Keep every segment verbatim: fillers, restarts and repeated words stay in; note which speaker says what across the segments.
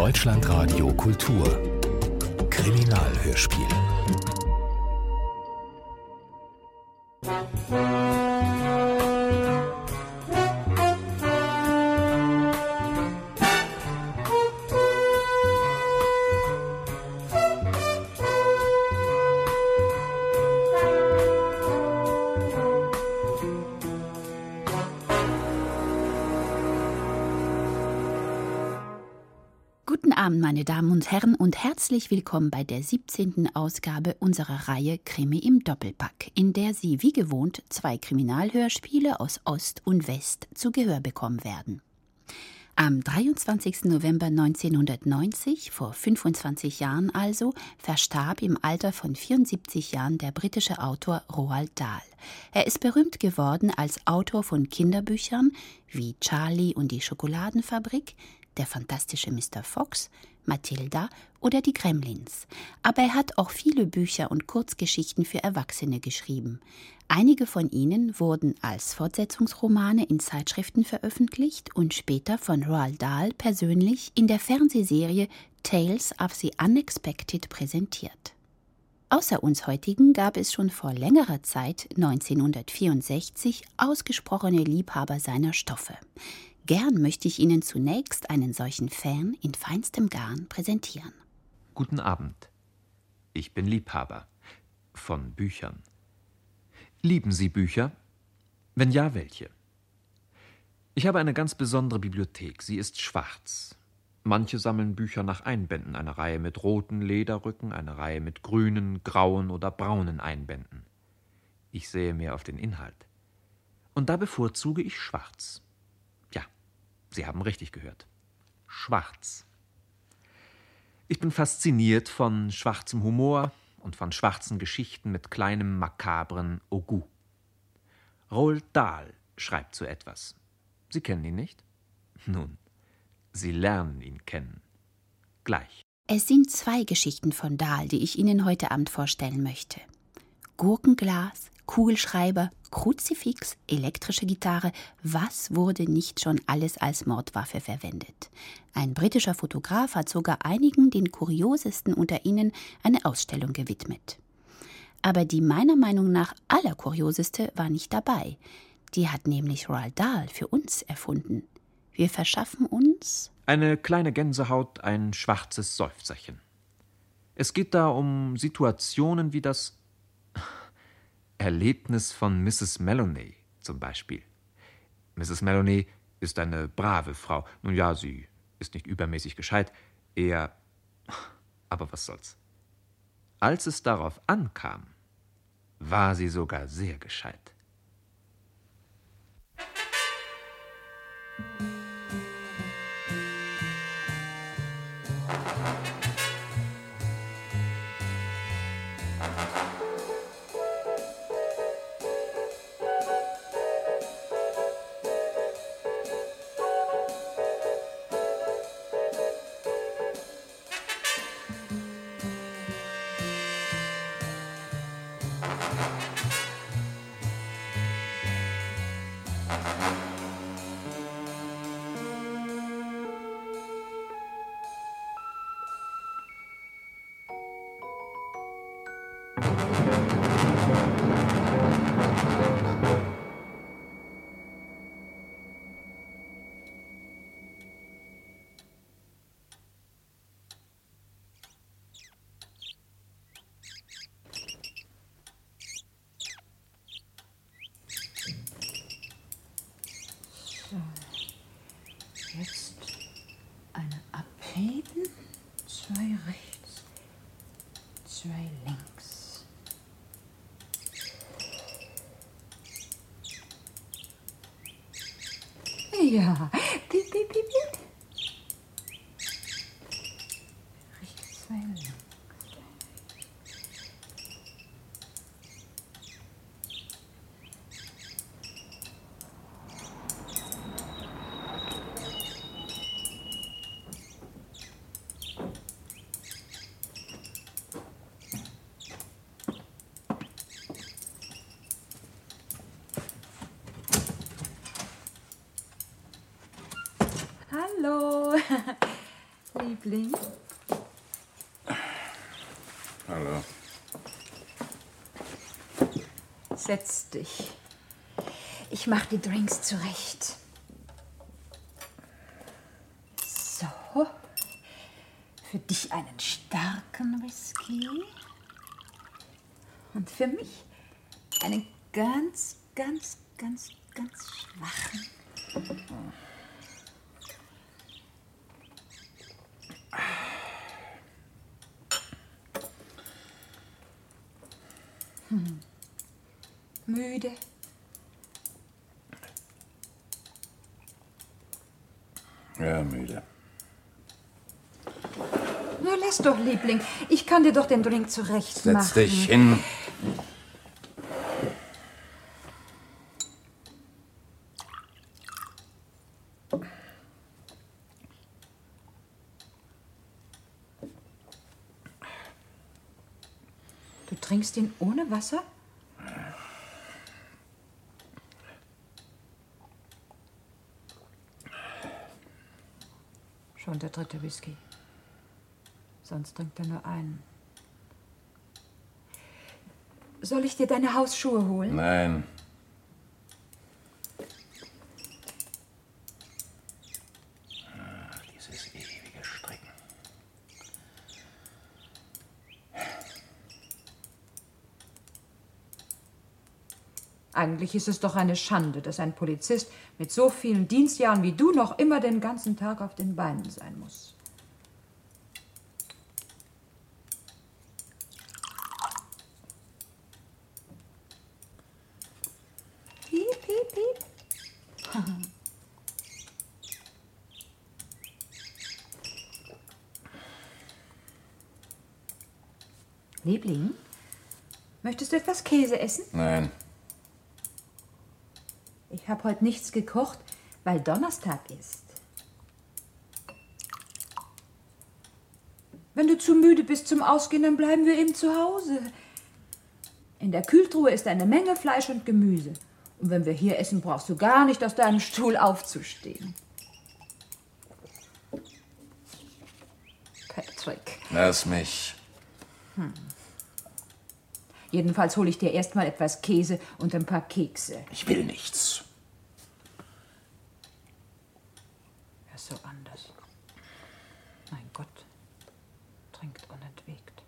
Speaker 1: Deutschlandradio Kultur Kriminalhörspiel.
Speaker 2: Guten Abend, meine Damen und Herren, und herzlich willkommen bei der siebzehnten Ausgabe unserer Reihe Krimi im Doppelpack, in der Sie wie gewohnt zwei Kriminalhörspiele aus Ost und West zu Gehör bekommen werden. Am dreiundzwanzigsten November neunzehnhundertneunzig, vor fünfundzwanzig Jahren also, verstarb im Alter von vierundsiebzig Jahren der britische Autor Roald Dahl. Er ist berühmt geworden als Autor von Kinderbüchern wie Charlie und die Schokoladenfabrik, Der fantastische Mister Fox, Mathilda oder die Gremlins. Aber er hat auch viele Bücher und Kurzgeschichten für Erwachsene geschrieben. Einige von ihnen wurden als Fortsetzungsromane in Zeitschriften veröffentlicht und später von Roald Dahl persönlich in der Fernsehserie Tales of the Unexpected präsentiert. Außer uns heutigen gab es schon vor längerer Zeit, neunzehnhundertvierundsechzig, ausgesprochene Liebhaber seiner Stoffe. Gern möchte ich Ihnen zunächst einen solchen Fan in feinstem Garn präsentieren.
Speaker 3: Guten Abend. Ich bin Liebhaber von Büchern. Lieben Sie Bücher? Wenn ja, welche? Ich habe eine ganz besondere Bibliothek. Sie ist schwarz. Manche sammeln Bücher nach Einbänden, eine Reihe mit roten Lederrücken, eine Reihe mit grünen, grauen oder braunen Einbänden. Ich sehe mehr auf den Inhalt. Und da bevorzuge ich schwarz. Sie haben richtig gehört. Schwarz. Ich bin fasziniert von schwarzem Humor und von schwarzen Geschichten mit kleinem makabren Au-goût. Roald Dahl schreibt so etwas. Sie kennen ihn nicht? Nun, Sie lernen ihn kennen. Gleich.
Speaker 2: Es sind zwei Geschichten von Dahl, die ich Ihnen heute Abend vorstellen möchte. Gurkenglas, Kugelschreiber, Kruzifix, elektrische Gitarre, was wurde nicht schon alles als Mordwaffe verwendet? Ein britischer Fotograf hat sogar einigen, den kuriosesten unter ihnen, eine Ausstellung gewidmet. Aber die meiner Meinung nach allerkurioseste war nicht dabei. Die hat nämlich Roald Dahl für uns erfunden. Wir verschaffen uns
Speaker 3: eine kleine Gänsehaut, ein schwarzes Seufzerchen. Es geht da um Situationen wie das Erlebnis von Misses Melloney zum Beispiel. Misses Melloney ist eine brave Frau. Nun ja, sie ist nicht übermäßig gescheit, eher... Aber was soll's. Als es darauf ankam, war sie sogar sehr gescheit.
Speaker 4: Jetzt eine abheben, zwei rechts, zwei links. Ja, piep, piep, piep, piep. Rechts, zwei links.
Speaker 5: Hallo.
Speaker 4: Liebling.
Speaker 5: Hallo.
Speaker 4: Setz dich. Ich mach die Drinks zurecht. So. Für dich einen starken Whisky. Und für mich einen ganz, ganz, ganz, ganz schwachen. Hm. Müde.
Speaker 5: Ja, müde.
Speaker 4: Na, lass doch, Liebling. Ich kann dir doch den Drink zurecht machen.
Speaker 5: Setz dich hin.
Speaker 4: Du trinkst ihn ohne Wasser? Schon der dritte Whisky. Sonst trinkt er nur einen. Soll ich dir deine Hausschuhe holen?
Speaker 5: Nein. Ach, dieses ewige Stricken.
Speaker 4: Eigentlich ist es doch eine Schande, dass ein Polizist mit so vielen Dienstjahren wie du noch immer den ganzen Tag auf den Beinen sein muss. Piep, piep, piep. Liebling, möchtest du etwas Käse essen?
Speaker 5: Nein.
Speaker 4: Ich habe heute nichts gekocht, weil Donnerstag ist. Wenn du zu müde bist zum Ausgehen, dann bleiben wir eben zu Hause. In der Kühltruhe ist eine Menge Fleisch und Gemüse. Und wenn wir hier essen, brauchst du gar nicht aus deinem Stuhl aufzustehen. Patrick.
Speaker 5: Lass mich.
Speaker 4: Hm. Jedenfalls hole ich dir erstmal etwas Käse und ein paar Kekse.
Speaker 5: Ich will nichts.
Speaker 4: Er ist so anders. Mein Gott, trinkt unentwegt.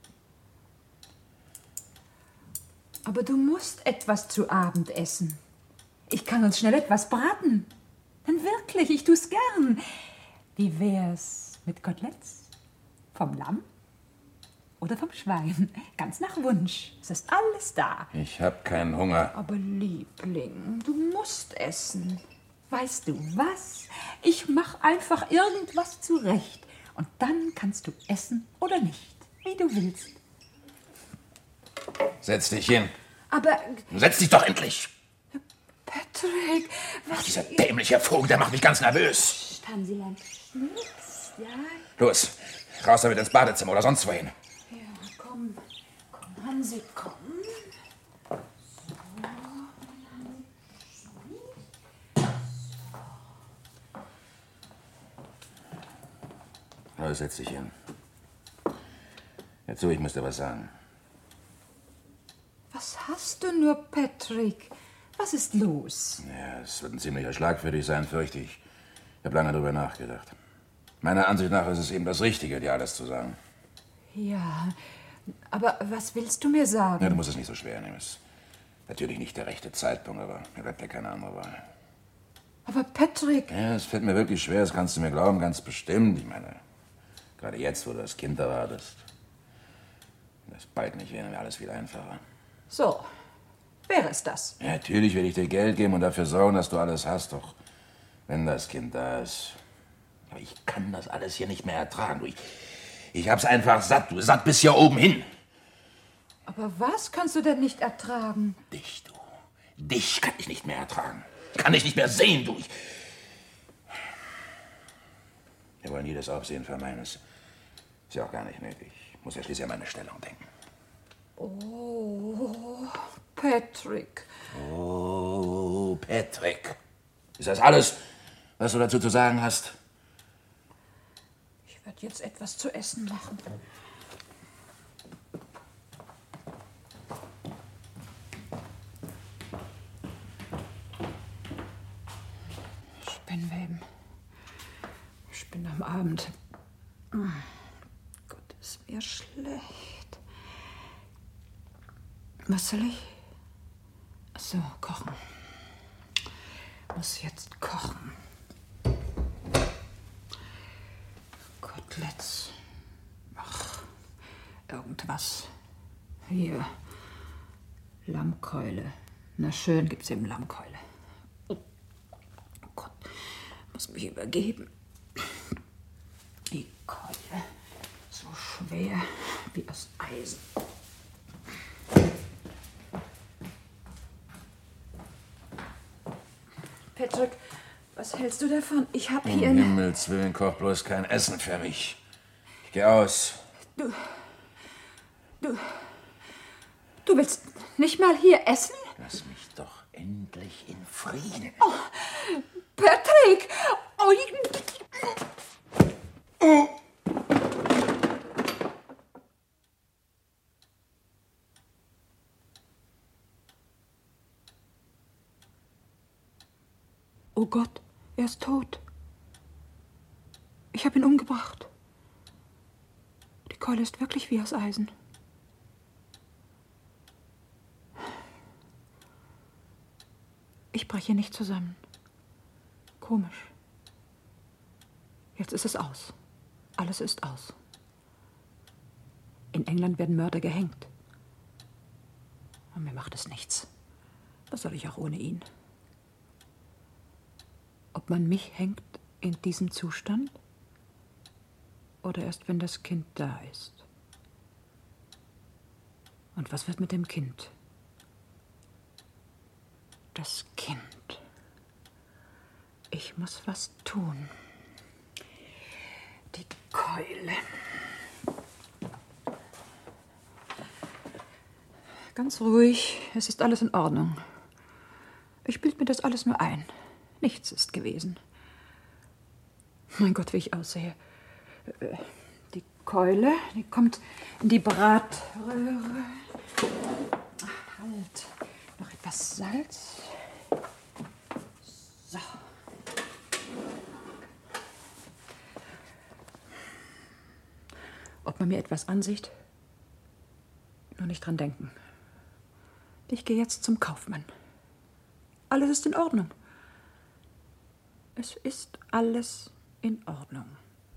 Speaker 4: Aber du musst etwas zu Abend essen. Ich kann uns schnell etwas braten. Dann wirklich, ich tu's gern. Wie wär's mit Koteletts? Vom Lamm? Oder vom Schwein. Ganz nach Wunsch. Es ist alles da.
Speaker 5: Ich hab keinen Hunger.
Speaker 4: Aber Liebling, du musst essen. Weißt du was? Ich mach einfach irgendwas zurecht. Und dann kannst du essen oder nicht. Wie du willst.
Speaker 5: Setz dich hin.
Speaker 4: Aber...
Speaker 5: Setz dich doch endlich.
Speaker 4: Patrick, was...
Speaker 5: Ach, dieser dämliche Vogel, der macht mich ganz nervös.
Speaker 4: Tansiland, nix, ja?
Speaker 5: Los, raus damit ins Badezimmer oder sonst wohin.
Speaker 4: Ja, komm. Komm, Hansi, komm.
Speaker 5: Los, setz dich hin. Jetzt so, ich muss dir was sagen.
Speaker 4: Was hast du nur, Patrick? Was ist los?
Speaker 5: Ja, es wird ein ziemlicher Schlag für dich sein, fürchte ich. Ich habe lange darüber nachgedacht. Meiner Ansicht nach ist es eben das Richtige, dir alles zu sagen.
Speaker 4: Ja, aber was willst du mir sagen?
Speaker 5: Ja, du musst es nicht so schwer nehmen. Es ist natürlich nicht der rechte Zeitpunkt, aber mir bleibt ja keine andere Wahl.
Speaker 4: Aber Patrick...
Speaker 5: Ja, es fällt mir wirklich schwer, das kannst du mir glauben, ganz bestimmt. Ich meine, gerade jetzt, wo du das Kind erwartest. Das bald nicht wäre mir alles viel einfacher.
Speaker 4: So, wäre es das?
Speaker 5: Ja, natürlich will ich dir Geld geben und dafür sorgen, dass du alles hast, doch wenn das Kind da ist. Aber ich kann das alles hier nicht mehr ertragen. Du, ich, ich hab's einfach satt. Du satt bis hier oben hin.
Speaker 4: Aber was kannst du denn nicht ertragen?
Speaker 5: Dich, du. Dich kann ich nicht mehr ertragen. Kann ich nicht mehr sehen, du. Ich Wir wollen jedes Aufsehen vermeiden. Das ist ja auch gar nicht nötig. Ich muss ja schließlich an meine Stellung denken.
Speaker 4: Oh, Patrick.
Speaker 5: Oh, Patrick. Ist das alles, was du dazu zu sagen hast?
Speaker 4: Ich Ich werde jetzt etwas zu essen machen. Spinnweben. Spinn am Abend. Oh Gott, ist mir schlecht. Was soll ich? Ach so, kochen. Muss jetzt kochen. Koteletts. Ach, irgendwas. Hier. Lammkeule. Na schön, gibt's eben Lammkeule. Oh Gott, muss mich übergeben. Die Keule. So schwer wie aus Eisen. Patrick, was hältst du davon? Ich hab hier...
Speaker 5: Um Himmels Willen, koch bloß kein Essen für mich. Ich geh aus.
Speaker 4: Du... Du... Du willst nicht mal hier essen?
Speaker 5: Lass mich doch endlich in Frieden.
Speaker 4: Oh, Patrick! Oh, ich...
Speaker 5: Oh.
Speaker 4: Oh Gott, er ist tot. Ich habe ihn umgebracht. Die Keule ist wirklich wie aus Eisen. Ich breche nicht zusammen. Komisch. Jetzt ist es aus. Alles ist aus. In England werden Mörder gehängt. Und mir macht es nichts. Was soll ich auch ohne ihn? Ob man mich hängt in diesem Zustand oder erst, wenn das Kind da ist. Und was wird mit dem Kind? Das Kind. Ich muss was tun. Die Keule. Ganz ruhig, es ist alles in Ordnung. Ich bilde mir das alles nur ein. Nichts ist gewesen. Mein Gott, wie ich aussehe. Die Keule, die kommt in die Bratröhre. Ach, halt. Noch etwas Salz. So. Ob man mir etwas ansieht? Nur nicht dran denken. Ich gehe jetzt zum Kaufmann. Alles ist in Ordnung. Es ist alles in Ordnung.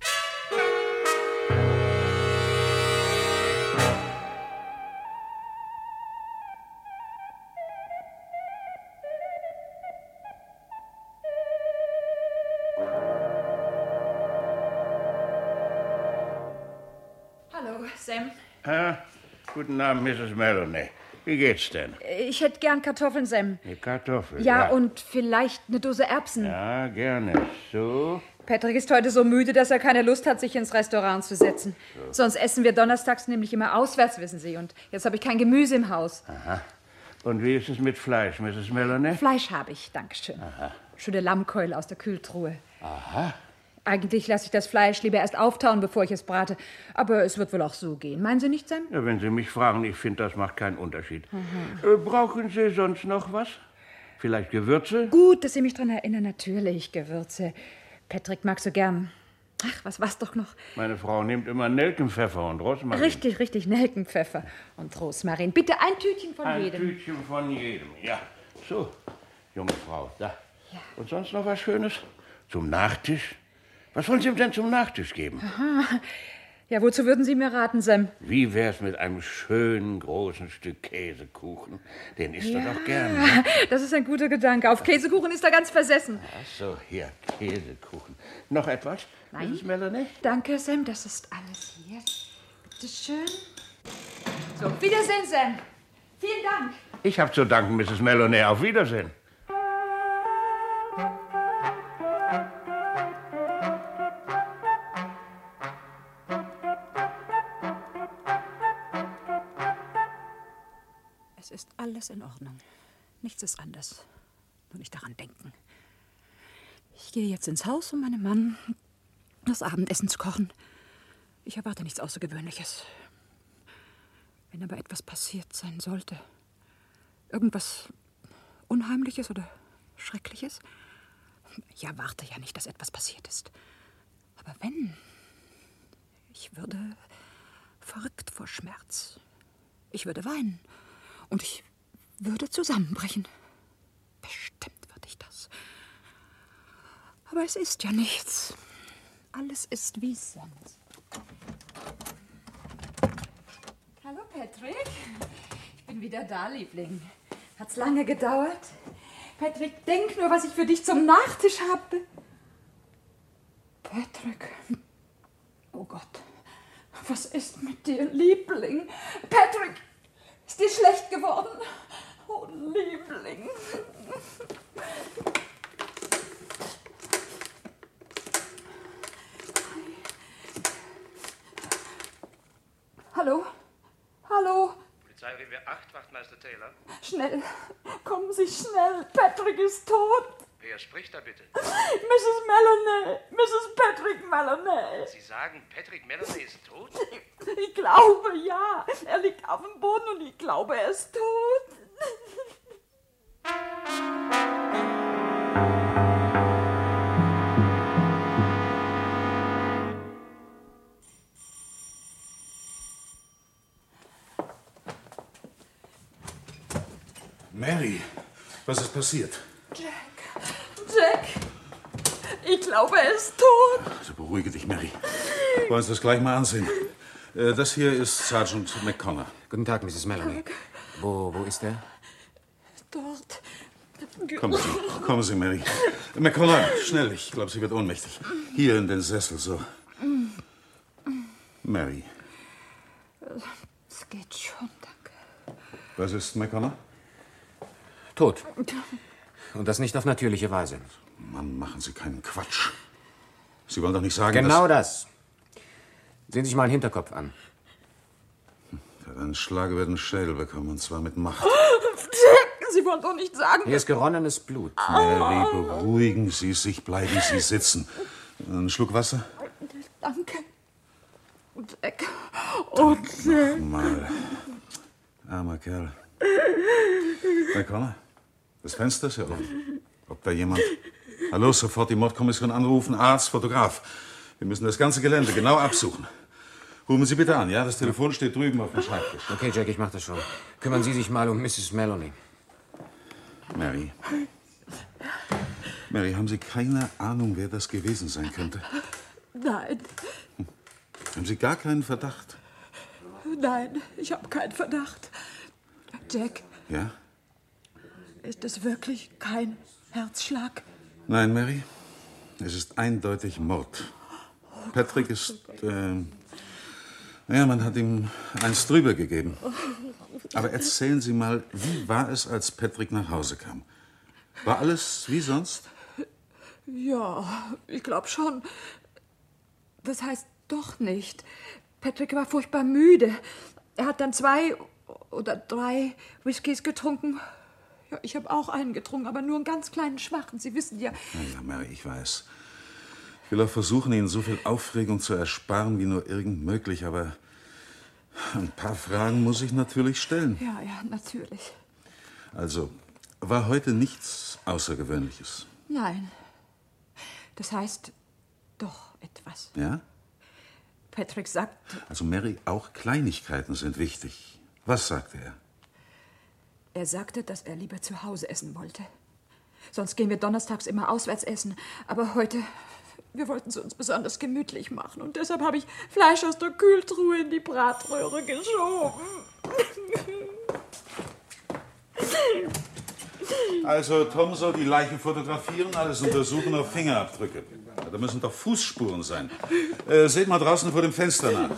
Speaker 4: Hallo, Sam.
Speaker 6: Ah, guten Abend, Missus Melanie. Wie geht's denn?
Speaker 4: Ich hätte gern Kartoffeln, Sam.
Speaker 6: Die Kartoffeln?
Speaker 4: Ja, ja, und vielleicht eine Dose Erbsen.
Speaker 6: Ja, gerne. So?
Speaker 4: Patrick ist heute so müde, dass er keine Lust hat, sich ins Restaurant zu setzen. So. Sonst essen wir donnerstags nämlich immer auswärts, wissen Sie. Und jetzt habe ich kein Gemüse im Haus.
Speaker 6: Aha. Und wie ist es mit Fleisch, Missus Melanie?
Speaker 4: Fleisch habe ich, dankeschön.
Speaker 6: Aha.
Speaker 4: Schöne Lammkeule aus der Kühltruhe.
Speaker 6: Aha.
Speaker 4: Eigentlich lasse ich das Fleisch lieber erst auftauen, bevor ich es brate. Aber es wird wohl auch so gehen. Meinen Sie nicht, Sam?
Speaker 6: Ja, wenn Sie mich fragen, ich finde, das macht keinen Unterschied. Äh, brauchen Sie sonst noch was? Vielleicht Gewürze?
Speaker 4: Gut, dass Sie mich daran erinnern. Natürlich, Gewürze. Patrick mag so gern. Ach, was war's doch noch?
Speaker 6: Meine Frau nimmt immer Nelkenpfeffer und Rosmarin.
Speaker 4: Richtig, richtig, Nelkenpfeffer und Rosmarin. Bitte ein Tütchen von
Speaker 6: ein
Speaker 4: jedem.
Speaker 6: Ein Tütchen von jedem, ja. So, junge Frau, da.
Speaker 4: Ja.
Speaker 6: Und sonst noch was Schönes? Zum Nachtisch? Was wollen Sie ihm denn zum Nachtisch geben?
Speaker 4: Aha. Ja, wozu würden Sie mir raten, Sam?
Speaker 6: Wie wär's mit einem schönen, großen Stück Käsekuchen? Den isst
Speaker 4: ja,
Speaker 6: er doch gern. Ne?
Speaker 4: Das ist ein guter Gedanke. Auf Käsekuchen ist er ganz versessen.
Speaker 6: Ach so, hier, Käsekuchen. Noch etwas?
Speaker 4: Nein.
Speaker 6: Missus Melanie?
Speaker 4: Danke, Sam, das ist alles hier. Bitte schön. So, Wiedersehen, Sam. Vielen Dank.
Speaker 6: Ich habe zu danken, Missus Melanie. Auf Wiedersehen.
Speaker 4: Es ist alles in Ordnung. Nichts ist anders. Nur nicht daran denken. Ich gehe jetzt ins Haus, um meinem Mann das Abendessen zu kochen. Ich erwarte nichts Außergewöhnliches. Wenn aber etwas passiert sein sollte, irgendwas Unheimliches oder Schreckliches, ich erwarte ja nicht, dass etwas passiert ist. Aber wenn, ich würde verrückt vor Schmerz. Ich würde weinen und ich würde zusammenbrechen. Bestimmt würde ich das. Aber es ist ja nichts. Alles ist wie sonst. Hallo, Patrick. Ich bin wieder da, Liebling. Hat's lange gedauert? Patrick, denk nur, was ich für dich zum Nachtisch habe. Patrick. Oh Gott. Was ist mit dir, Liebling? Patrick, ist dir schlecht geworden? Oh, Liebling. Hallo? Hallo?
Speaker 7: Polizeirevier acht, Wachtmeister Taylor.
Speaker 4: Schnell, kommen Sie schnell. Patrick ist tot.
Speaker 7: Wer spricht da bitte?
Speaker 4: Missus Meloney, Missus Patrick Meloney.
Speaker 7: Sie sagen, Patrick Meloney ist tot?
Speaker 4: Ich glaube, ja. Er liegt auf dem Boden und ich glaube, er ist tot.
Speaker 8: Mary, was ist passiert?
Speaker 4: Jack, Jack, ich glaube, er ist tot.
Speaker 8: Also beruhige dich, Mary. Wollen wir uns das gleich mal ansehen. Äh, Das hier ist Sergeant McConnor.
Speaker 9: Guten Tag, Missus Meloney. Wo, wo ist er?
Speaker 4: Dort.
Speaker 8: Kommen Sie, kommen Sie, Mary. McConnor, schnell, ich glaube, sie wird ohnmächtig. Hier in den Sessel, so. Mary.
Speaker 4: Es geht schon, danke.
Speaker 8: Was ist McConnor?
Speaker 9: Tot. Und das nicht auf natürliche Weise.
Speaker 8: Mann, machen Sie keinen Quatsch. Sie wollen doch nicht sagen,
Speaker 9: Genau
Speaker 8: dass...
Speaker 9: das. Sehen Sie sich mal den Hinterkopf an.
Speaker 8: Für einen Schlag wird ein Schädel bekommen, und zwar mit Macht.
Speaker 4: Jack, Sie wollen doch nicht sagen...
Speaker 9: Hier ist geronnenes Blut.
Speaker 8: Mary, beruhigen Sie sich, bleiben Sie sitzen. Ein Schluck Wasser?
Speaker 4: Danke. Jack. Oh, Jack.
Speaker 8: Mal. Armer Kerl. McConnor, das Fenster ist ja offen. Ob da jemand... Hallo, sofort die Mordkommission anrufen, Arzt, Fotograf. Wir müssen das ganze Gelände genau absuchen. Rufen Sie bitte an, ja? Das Telefon steht drüben auf dem Schreibtisch.
Speaker 9: Okay, Jack, ich mach das schon. Kümmern Sie sich mal um Missus Meloney.
Speaker 8: Mary. Mary, haben Sie keine Ahnung, wer das gewesen sein könnte?
Speaker 4: Nein,
Speaker 8: Haben Sie gar keinen Verdacht?
Speaker 4: nein, ich habe keinen Verdacht. Jack,
Speaker 8: Ja?
Speaker 4: ist es wirklich kein Herzschlag?
Speaker 8: Nein, Mary. Es ist eindeutig Mord. Patrick ist... Äh, ja, man hat ihm eins drüber gegeben. Aber erzählen Sie mal, wie war es, als Patrick nach Hause kam? War alles wie sonst?
Speaker 4: Ja, ich glaube schon. Das heißt doch nicht. Patrick war furchtbar müde. Er hat dann zwei oder drei Whiskys getrunken. Ja, ich habe auch einen getrunken, aber nur einen ganz kleinen, schwachen. Sie wissen ja...
Speaker 8: Ja, ja, Mary, ich weiß. Ich will auch versuchen, Ihnen so viel Aufregung zu ersparen, wie nur irgend möglich, aber ein paar Fragen muss ich natürlich stellen.
Speaker 4: Ja, ja, natürlich.
Speaker 8: Also, war heute nichts Außergewöhnliches?
Speaker 4: Nein. Das heißt doch etwas.
Speaker 8: Ja?
Speaker 4: Patrick sagt...
Speaker 8: Also, Mary, auch Kleinigkeiten sind wichtig. Was sagte er?
Speaker 4: Er sagte, dass er lieber zu Hause essen wollte. Sonst gehen wir donnerstags immer auswärts essen. Aber heute, wir wollten es uns besonders gemütlich machen. Und deshalb habe ich Fleisch aus der Kühltruhe in die Bratröhre geschoben.
Speaker 8: Also, Tom soll die Leiche fotografieren, alles untersuchen auf Fingerabdrücke. Ja, da müssen doch Fußspuren sein. Äh, seht mal draußen vor dem Fenster nach.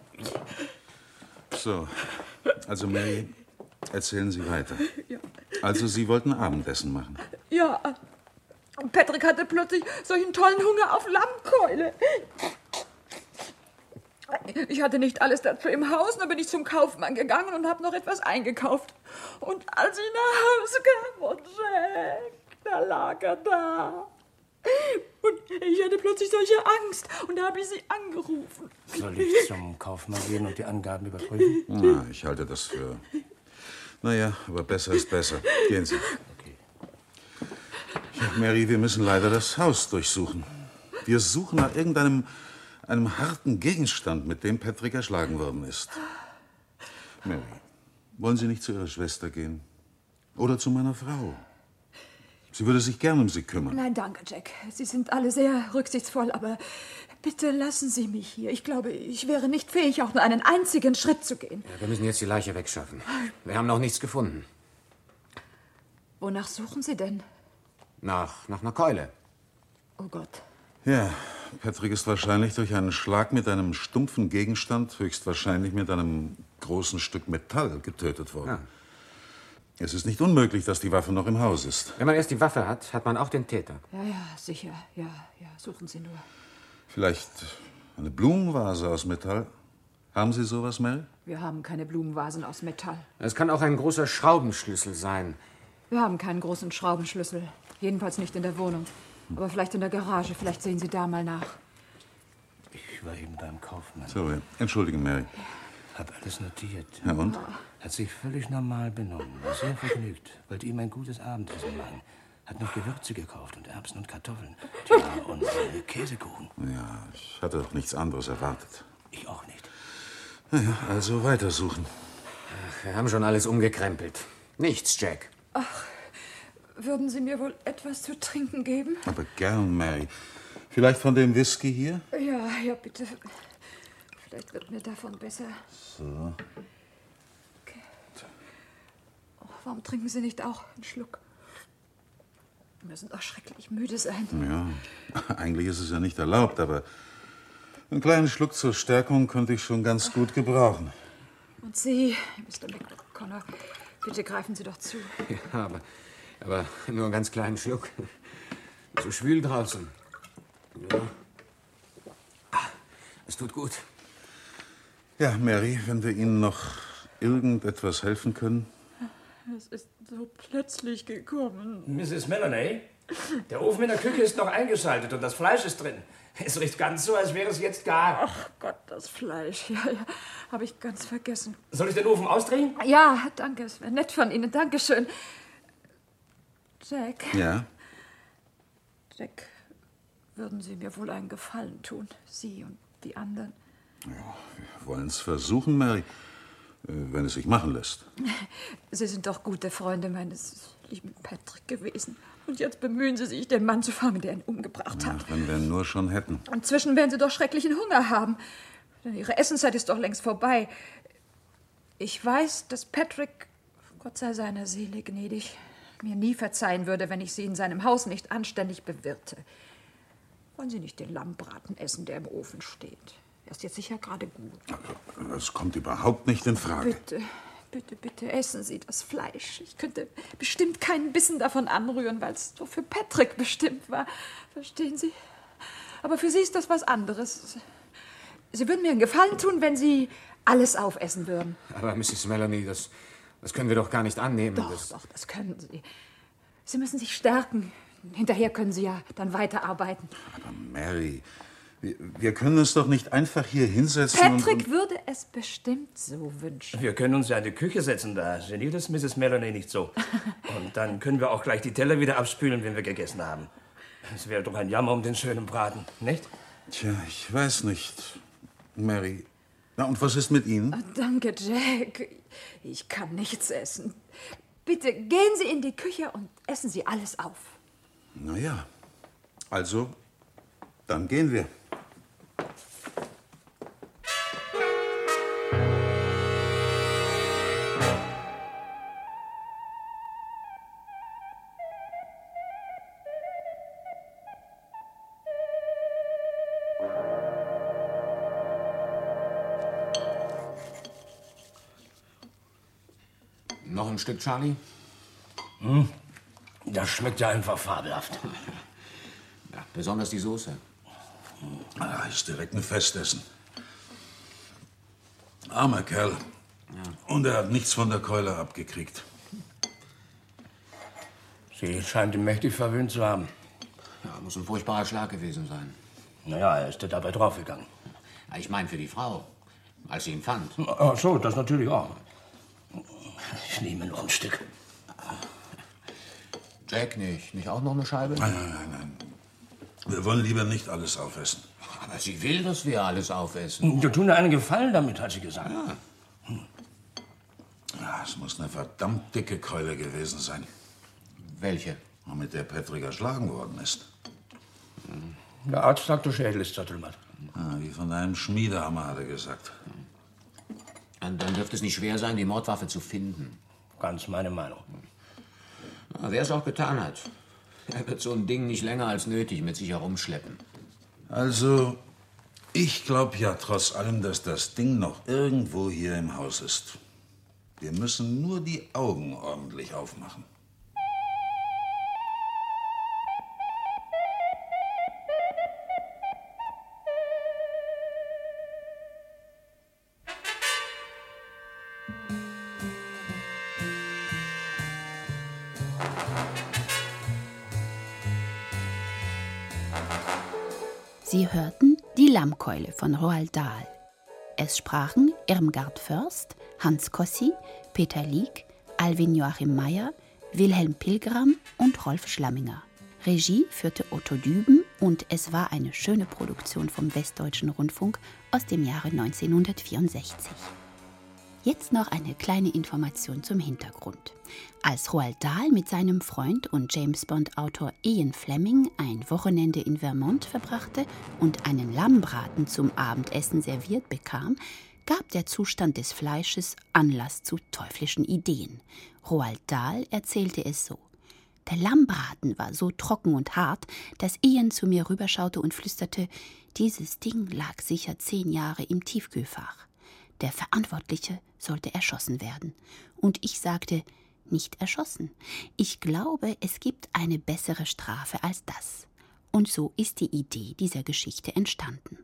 Speaker 8: So, also Mary, erzählen Sie weiter.
Speaker 4: Ja.
Speaker 8: Also, Sie wollten Abendessen machen.
Speaker 4: Ja, und Patrick hatte plötzlich solchen tollen Hunger auf Lammkeule. Ich hatte nicht alles dazu im Haus, dann bin ich zum Kaufmann gegangen und habe noch etwas eingekauft. Und als ich nach Hause kam, und Jack, da lag er da.
Speaker 10: Und ich hatte plötzlich solche Angst. Und da habe ich Sie angerufen.
Speaker 6: Soll ich zum Kaufmann gehen und die Angaben überprüfen?
Speaker 8: Na, ich halte das für... Naja, aber besser ist besser. Gehen Sie.
Speaker 6: Okay.
Speaker 8: Ja, Mary, wir müssen leider das Haus durchsuchen. Wir suchen nach irgendeinem einem harten Gegenstand, mit dem Patrick erschlagen worden ist. Mary, wollen Sie nicht zu Ihrer Schwester gehen? Oder zu meiner Frau? Sie würde sich gern um Sie kümmern.
Speaker 10: Nein, danke, Jack. Sie sind alle sehr rücksichtsvoll, aber bitte lassen Sie mich hier. Ich glaube, ich wäre nicht fähig, auch nur einen einzigen Schritt zu gehen.
Speaker 9: Ja, wir müssen jetzt die Leiche wegschaffen. Wir haben noch nichts gefunden.
Speaker 10: Wonach suchen Sie denn?
Speaker 9: Nach, nach einer Keule.
Speaker 10: Oh Gott.
Speaker 8: Ja, Patrick ist wahrscheinlich durch einen Schlag mit einem stumpfen Gegenstand, höchstwahrscheinlich mit einem großen Stück Metall, getötet worden.
Speaker 9: Ja.
Speaker 8: Es ist nicht unmöglich, dass die Waffe noch im Haus ist.
Speaker 9: Wenn man erst die Waffe hat, hat man auch den Täter.
Speaker 10: Ja, ja, sicher. Ja, ja, suchen Sie nur.
Speaker 8: Vielleicht eine Blumenvase aus Metall? Haben Sie sowas, Mary?
Speaker 10: Wir haben keine Blumenvasen aus Metall.
Speaker 9: Es kann auch ein großer Schraubenschlüssel sein.
Speaker 10: Wir haben keinen großen Schraubenschlüssel. Jedenfalls nicht in der Wohnung. Aber vielleicht in der Garage. Vielleicht sehen Sie da mal nach.
Speaker 6: Ich war eben beim Kaufmann.
Speaker 8: So, entschuldigen, Mary.
Speaker 6: Hab alles notiert.
Speaker 8: Ja, und?
Speaker 6: Hat sich völlig normal benommen. War sehr vergnügt. Wollte ihm ein gutes Abendessen machen. Hat noch Gewürze gekauft und Erbsen und Kartoffeln. Tja, und äh, Käsekuchen.
Speaker 8: Ja, ich hatte doch nichts anderes erwartet.
Speaker 6: Ich auch nicht.
Speaker 8: Na ja, also weitersuchen.
Speaker 9: Ach, wir haben schon alles umgekrempelt. Nichts, Jack.
Speaker 10: Ach, würden Sie mir wohl etwas zu trinken geben?
Speaker 8: Aber gern, Mary. Vielleicht von dem Whisky hier?
Speaker 10: Ja, ja, bitte. Vielleicht wird mir davon besser.
Speaker 8: So.
Speaker 10: Okay. Oh, warum trinken Sie nicht auch einen Schluck? Sie müssen doch schrecklich müde sein.
Speaker 8: Ja, eigentlich ist es ja nicht erlaubt, aber einen kleinen Schluck zur Stärkung könnte ich schon ganz gut gebrauchen.
Speaker 10: Und Sie, Mister McConnor, bitte greifen Sie doch zu.
Speaker 9: Ja, aber, aber nur einen ganz kleinen Schluck. So schwül draußen. Ja. Es tut gut.
Speaker 8: Ja, Mary, wenn wir Ihnen noch irgendetwas helfen können?
Speaker 10: Es ist so plötzlich gekommen.
Speaker 7: Misses Melanie, der Ofen in der Küche ist noch eingeschaltet und das Fleisch ist drin. Es riecht ganz so, als wäre es jetzt gar.
Speaker 10: Ach Gott, das Fleisch. Ja, ja, habe ich ganz vergessen.
Speaker 7: Soll ich den Ofen ausdrehen?
Speaker 10: Ja, danke, es wäre nett von Ihnen. Dankeschön. Jack.
Speaker 8: Ja?
Speaker 10: Jack, würden Sie mir wohl einen Gefallen tun? Sie und die anderen.
Speaker 8: Ja, wir wollen es versuchen, Mary, wenn es sich machen lässt.
Speaker 10: Sie sind doch gute Freunde meines lieben Patrick gewesen. Und jetzt bemühen Sie sich, den Mann zu fangen, der ihn umgebracht
Speaker 8: Ja,
Speaker 10: hat.
Speaker 8: wenn wir nur schon hätten.
Speaker 10: Inzwischen werden Sie doch schrecklichen Hunger haben. Denn Ihre Essenszeit ist doch längst vorbei. Ich weiß, dass Patrick, Gott sei seiner Seele gnädig, mir nie verzeihen würde, wenn ich Sie in seinem Haus nicht anständig bewirte. Wollen Sie nicht den Lammbraten essen, der im Ofen steht? Er ist jetzt sicher gerade gut.
Speaker 8: Das kommt überhaupt nicht in Frage.
Speaker 10: Bitte, bitte, bitte essen Sie das Fleisch. Ich könnte bestimmt keinen Bissen davon anrühren, weil es so für Patrick bestimmt war. Verstehen Sie? Aber für Sie ist das was anderes. Sie würden mir einen Gefallen tun, wenn Sie alles aufessen würden.
Speaker 9: Aber Missus Melanie, das, das können wir doch gar nicht annehmen.
Speaker 10: Doch,
Speaker 9: das
Speaker 10: doch, das können Sie. Sie müssen sich stärken. Hinterher können Sie ja dann weiterarbeiten.
Speaker 8: Aber Mary, wir, wir können uns doch nicht einfach hier hinsetzen
Speaker 10: Patrick
Speaker 8: und... und
Speaker 10: würde es bestimmt so wünschen.
Speaker 7: Wir können uns ja in die Küche setzen, da geniert es Misses Melanie nicht so. Und dann können wir auch gleich die Teller wieder abspülen, wenn wir gegessen haben. Es wäre doch ein Jammer um den schönen Braten, nicht?
Speaker 8: Tja, ich weiß nicht, Mary. Na, und was ist mit Ihnen?
Speaker 10: Oh, danke, Jack. Ich kann nichts essen. Bitte gehen Sie in die Küche und essen Sie alles auf.
Speaker 8: Na ja, also, dann gehen wir.
Speaker 9: Noch ein Stück, Charlie?
Speaker 6: Hm? Das schmeckt ja einfach fabelhaft.
Speaker 9: Ja, besonders die Soße.
Speaker 8: Ah, ist direkt ein Festessen. Armer Kerl. Ja. Und er hat nichts von der Keule abgekriegt.
Speaker 6: Sie scheint ihn mächtig verwöhnt zu haben.
Speaker 9: Ja, muss ein furchtbarer Schlag gewesen sein.
Speaker 6: Naja, er ist ja dabei draufgegangen.
Speaker 9: Ich meine für die Frau, als sie ihn fand.
Speaker 6: Ach so, das natürlich auch. Ich nehme noch ein Stück.
Speaker 9: Jack nicht. Nicht auch noch eine Scheibe?
Speaker 8: Nein, nein, nein, nein. Wir wollen lieber nicht alles aufessen.
Speaker 9: Aber sie will, dass wir alles aufessen.
Speaker 6: Wir tun dir einen Gefallen damit, hat sie gesagt.
Speaker 9: Ja.
Speaker 8: Ja, es muss eine verdammt dicke Keule gewesen sein.
Speaker 9: Welche?
Speaker 8: Mit der Patrick erschlagen worden ist.
Speaker 6: Der Arzt sagt, der Schädel ist zertrümmert.
Speaker 8: Ja, wie von einem Schmiedehammer, hat er gesagt.
Speaker 9: Und dann dürfte es nicht schwer sein, die Mordwaffe zu finden.
Speaker 6: Ganz meine Meinung.
Speaker 9: Ja, wer es auch getan hat, er wird so ein Ding nicht länger als nötig mit sich herumschleppen.
Speaker 8: Also, ich glaube ja trotz allem, dass das Ding noch irgendwo hier im Haus ist. Wir müssen nur die Augen ordentlich aufmachen.
Speaker 2: Sie hörten Die Lammkeule von Roald Dahl. Es sprachen Irmgard Först, Hans Kossi, Peter Lieck, Alwin Joachim Meyer, Wilhelm Pilgram und Rolf Schlamminger. Regie führte Otto Düben und es war eine schöne Produktion vom Westdeutschen Rundfunk aus dem Jahre neunzehnhundertvierundsechzig. Jetzt noch eine kleine Information zum Hintergrund. Als Roald Dahl mit seinem Freund und James-Bond-Autor Ian Fleming ein Wochenende in Vermont verbrachte und einen Lammbraten zum Abendessen serviert bekam, gab der Zustand des Fleisches Anlass zu teuflischen Ideen. Roald Dahl erzählte es so: Der Lammbraten war so trocken und hart, dass Ian zu mir rüberschaute und flüsterte, dieses Ding lag sicher zehn Jahre im Tiefkühlfach. Der Verantwortliche sollte erschossen werden. Und ich sagte, nicht erschossen. Ich glaube, es gibt eine bessere Strafe als das. Und so ist die Idee dieser Geschichte entstanden.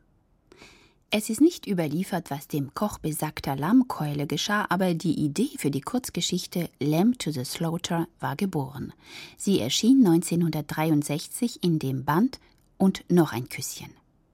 Speaker 2: Es ist nicht überliefert, was dem Koch besagter Lammkeule geschah, aber die Idee für die Kurzgeschichte Lamb to the Slaughter war geboren. Sie erschien neunzehnhundertdreiundsechzig in dem Band Und noch ein Küsschen.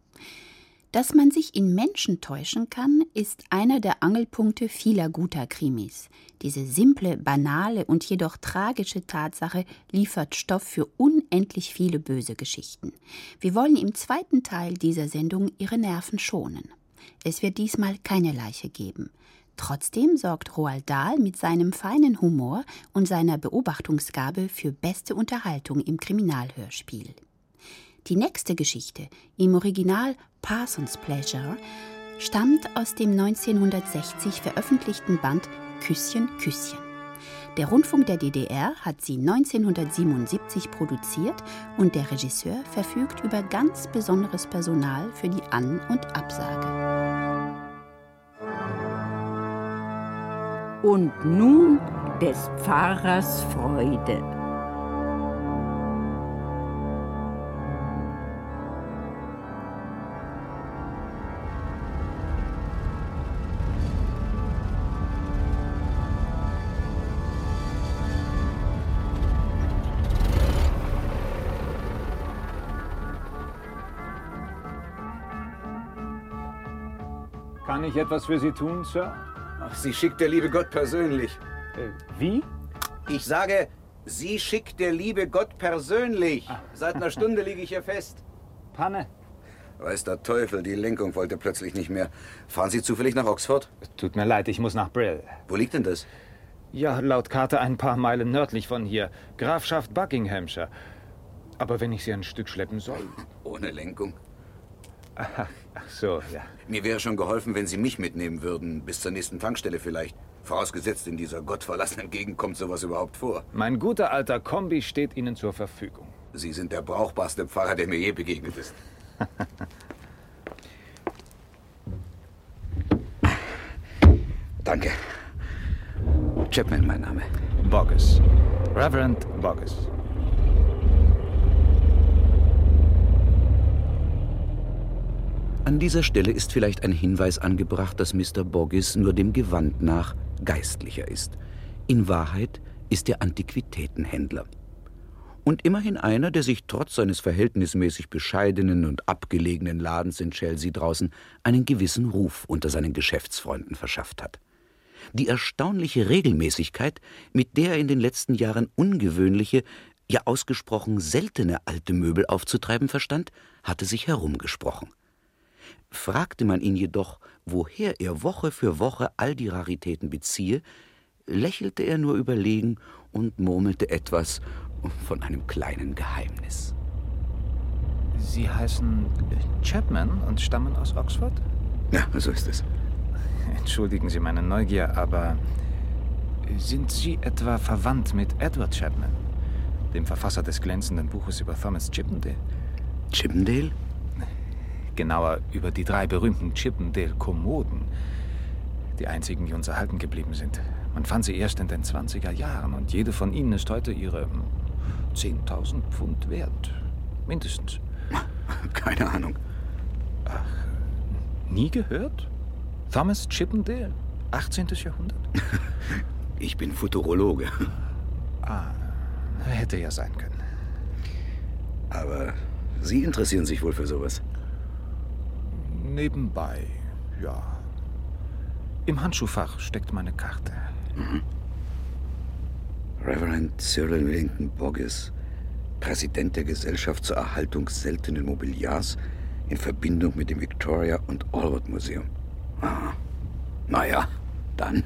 Speaker 2: Dass man sich in Menschen täuschen kann, ist einer der Angelpunkte vieler guter Krimis. Diese simple, banale und jedoch tragische Tatsache liefert Stoff für unendlich viele böse Geschichten. Wir wollen im zweiten Teil dieser Sendung Ihre Nerven schonen. Es wird diesmal keine Leiche geben. Trotzdem sorgt Roald Dahl mit seinem feinen Humor und seiner Beobachtungsgabe für beste Unterhaltung im Kriminalhörspiel. Die nächste Geschichte, im Original Parson's Pleasure, stammt aus dem neunzehnhundertsechzig veröffentlichten Band Küsschen, Küsschen. Der Rundfunk der D D R hat sie neunzehnhundertsiebenundsiebzig produziert und der Regisseur verfügt über ganz besonderes Personal für die An- und Absage.
Speaker 11: Und nun des Pfarrers Freude.
Speaker 12: Kann ich etwas für Sie tun, Sir?
Speaker 13: Ach, Sie schickt der liebe Gott persönlich.
Speaker 12: Äh, wie?
Speaker 13: Ich sage, Sie schickt der liebe Gott persönlich. Ah. Seit einer Stunde liege ich hier fest.
Speaker 12: Panne.
Speaker 13: Weiß der Teufel, die Lenkung wollte plötzlich nicht mehr. Fahren Sie zufällig nach Oxford?
Speaker 12: Tut mir leid, ich muss nach Brill.
Speaker 13: Wo liegt denn das?
Speaker 12: Ja, laut Karte ein paar Meilen nördlich von hier. Grafschaft Buckinghamshire. Aber wenn ich Sie ein Stück schleppen soll...
Speaker 13: Ohne Lenkung?
Speaker 12: Ach, ach so, ja.
Speaker 13: Mir wäre schon geholfen, wenn Sie mich mitnehmen würden. Bis zur nächsten Tankstelle vielleicht. Vorausgesetzt, in dieser gottverlassenen Gegend kommt sowas überhaupt vor.
Speaker 12: Mein guter alter Kombi steht Ihnen zur Verfügung.
Speaker 13: Sie sind der brauchbarste Pfarrer, der mir je begegnet ist. Danke. Chapman, mein Name.
Speaker 12: Boggess. Reverend Boggess.
Speaker 13: An dieser Stelle ist vielleicht ein Hinweis angebracht, dass Mister Boggess nur dem Gewand nach Geistlicher ist. In Wahrheit ist er Antiquitätenhändler. Und immerhin einer, der sich trotz seines verhältnismäßig bescheidenen und abgelegenen Ladens in Chelsea draußen einen gewissen Ruf unter seinen Geschäftsfreunden verschafft hat. Die erstaunliche Regelmäßigkeit, mit der er in den letzten Jahren ungewöhnliche, ja ausgesprochen seltene alte Möbel aufzutreiben verstand, hatte sich herumgesprochen. Fragte man ihn jedoch, woher er Woche für Woche all die Raritäten beziehe, lächelte er nur überlegen und murmelte etwas von einem kleinen Geheimnis.
Speaker 12: Sie heißen Chapman und stammen aus Oxford?
Speaker 13: Ja, so ist es.
Speaker 12: Entschuldigen Sie meine Neugier, aber sind Sie etwa verwandt mit Edward Chapman, dem Verfasser des glänzenden Buches über Thomas Chippendale?
Speaker 13: Chippendale?
Speaker 12: Genauer über die drei berühmten Chippendale-Kommoden, die einzigen, die uns erhalten geblieben sind. Man fand sie erst in den zwanziger Jahren und jede von ihnen ist heute ihre zehntausend Pfund wert. Mindestens.
Speaker 13: Keine Ahnung.
Speaker 12: Ach, nie gehört? Thomas Chippendale, achtzehntes Jahrhundert?
Speaker 13: Ich bin Futurologe.
Speaker 12: Ah, hätte ja sein können.
Speaker 13: Aber Sie interessieren sich wohl für sowas?
Speaker 12: Nebenbei, ja. Im Handschuhfach steckt meine Karte.
Speaker 13: Mhm. Reverend Cyril Millington Boggess, Präsident der Gesellschaft zur Erhaltung seltenen Mobiliars in Verbindung mit dem Victoria- und Albert Museum. Ah, naja, dann.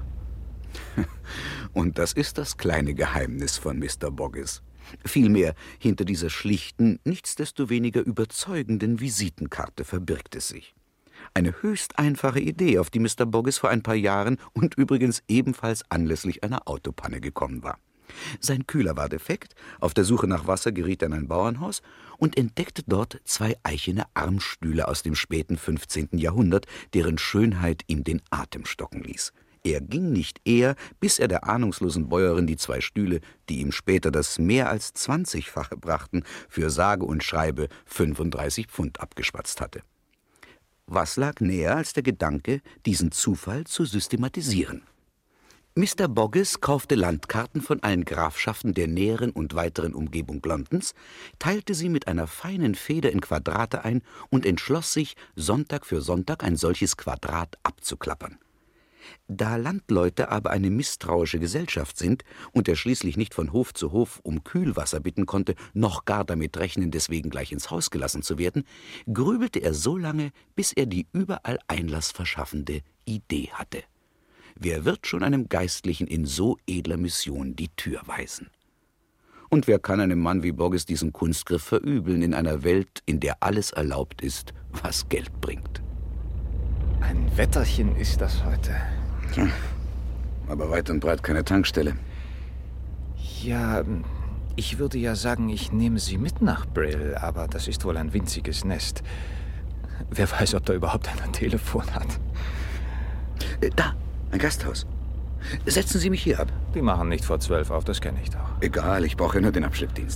Speaker 13: Und das ist das kleine Geheimnis von Mister Boggess. Vielmehr, hinter dieser schlichten, nichtsdestoweniger überzeugenden Visitenkarte verbirgt es sich. Eine höchst einfache Idee, auf die Mister Boggess vor ein paar Jahren und übrigens ebenfalls anlässlich einer Autopanne gekommen war. Sein Kühler war defekt, auf der Suche nach Wasser geriet er in ein Bauernhaus und entdeckte dort zwei eichene Armstühle aus dem späten fünfzehnten Jahrhundert, deren Schönheit ihm den Atem stocken ließ. Er ging nicht eher, bis er der ahnungslosen Bäuerin die zwei Stühle, die ihm später das mehr als zwanzigfache brachten, für sage und schreibe fünfunddreißig Pfund abgeschwatzt hatte. Was lag näher als der Gedanke, diesen Zufall zu systematisieren? Mister Boggess kaufte Landkarten von allen Grafschaften der näheren und weiteren Umgebung Londons, teilte sie mit einer feinen Feder in Quadrate ein und entschloss sich, Sonntag für Sonntag ein solches Quadrat abzuklappern. Da Landleute aber eine misstrauische Gesellschaft sind und er schließlich nicht von Hof zu Hof um Kühlwasser bitten konnte, noch gar damit rechnen, deswegen gleich ins Haus gelassen zu werden, grübelte er so lange, bis er die überall Einlass verschaffende Idee hatte. Wer wird schon einem Geistlichen in so edler Mission die Tür weisen? Und wer kann einem Mann wie Boggess diesen Kunstgriff verübeln in einer Welt, in der alles erlaubt ist, was Geld bringt?
Speaker 12: Ein Wetterchen ist das heute.
Speaker 13: Hm. Aber weit und breit keine Tankstelle.
Speaker 12: Ja, ich würde ja sagen, ich nehme Sie mit nach Brill, aber das ist wohl ein winziges Nest. Wer weiß, ob da überhaupt einer ein Telefon hat.
Speaker 13: Äh, da, ein Gasthaus. Setzen Sie mich hier ab.
Speaker 12: Die machen nicht vor zwölf auf, das kenne ich doch.
Speaker 13: Egal, ich brauche ja nur den Abschleppdienst.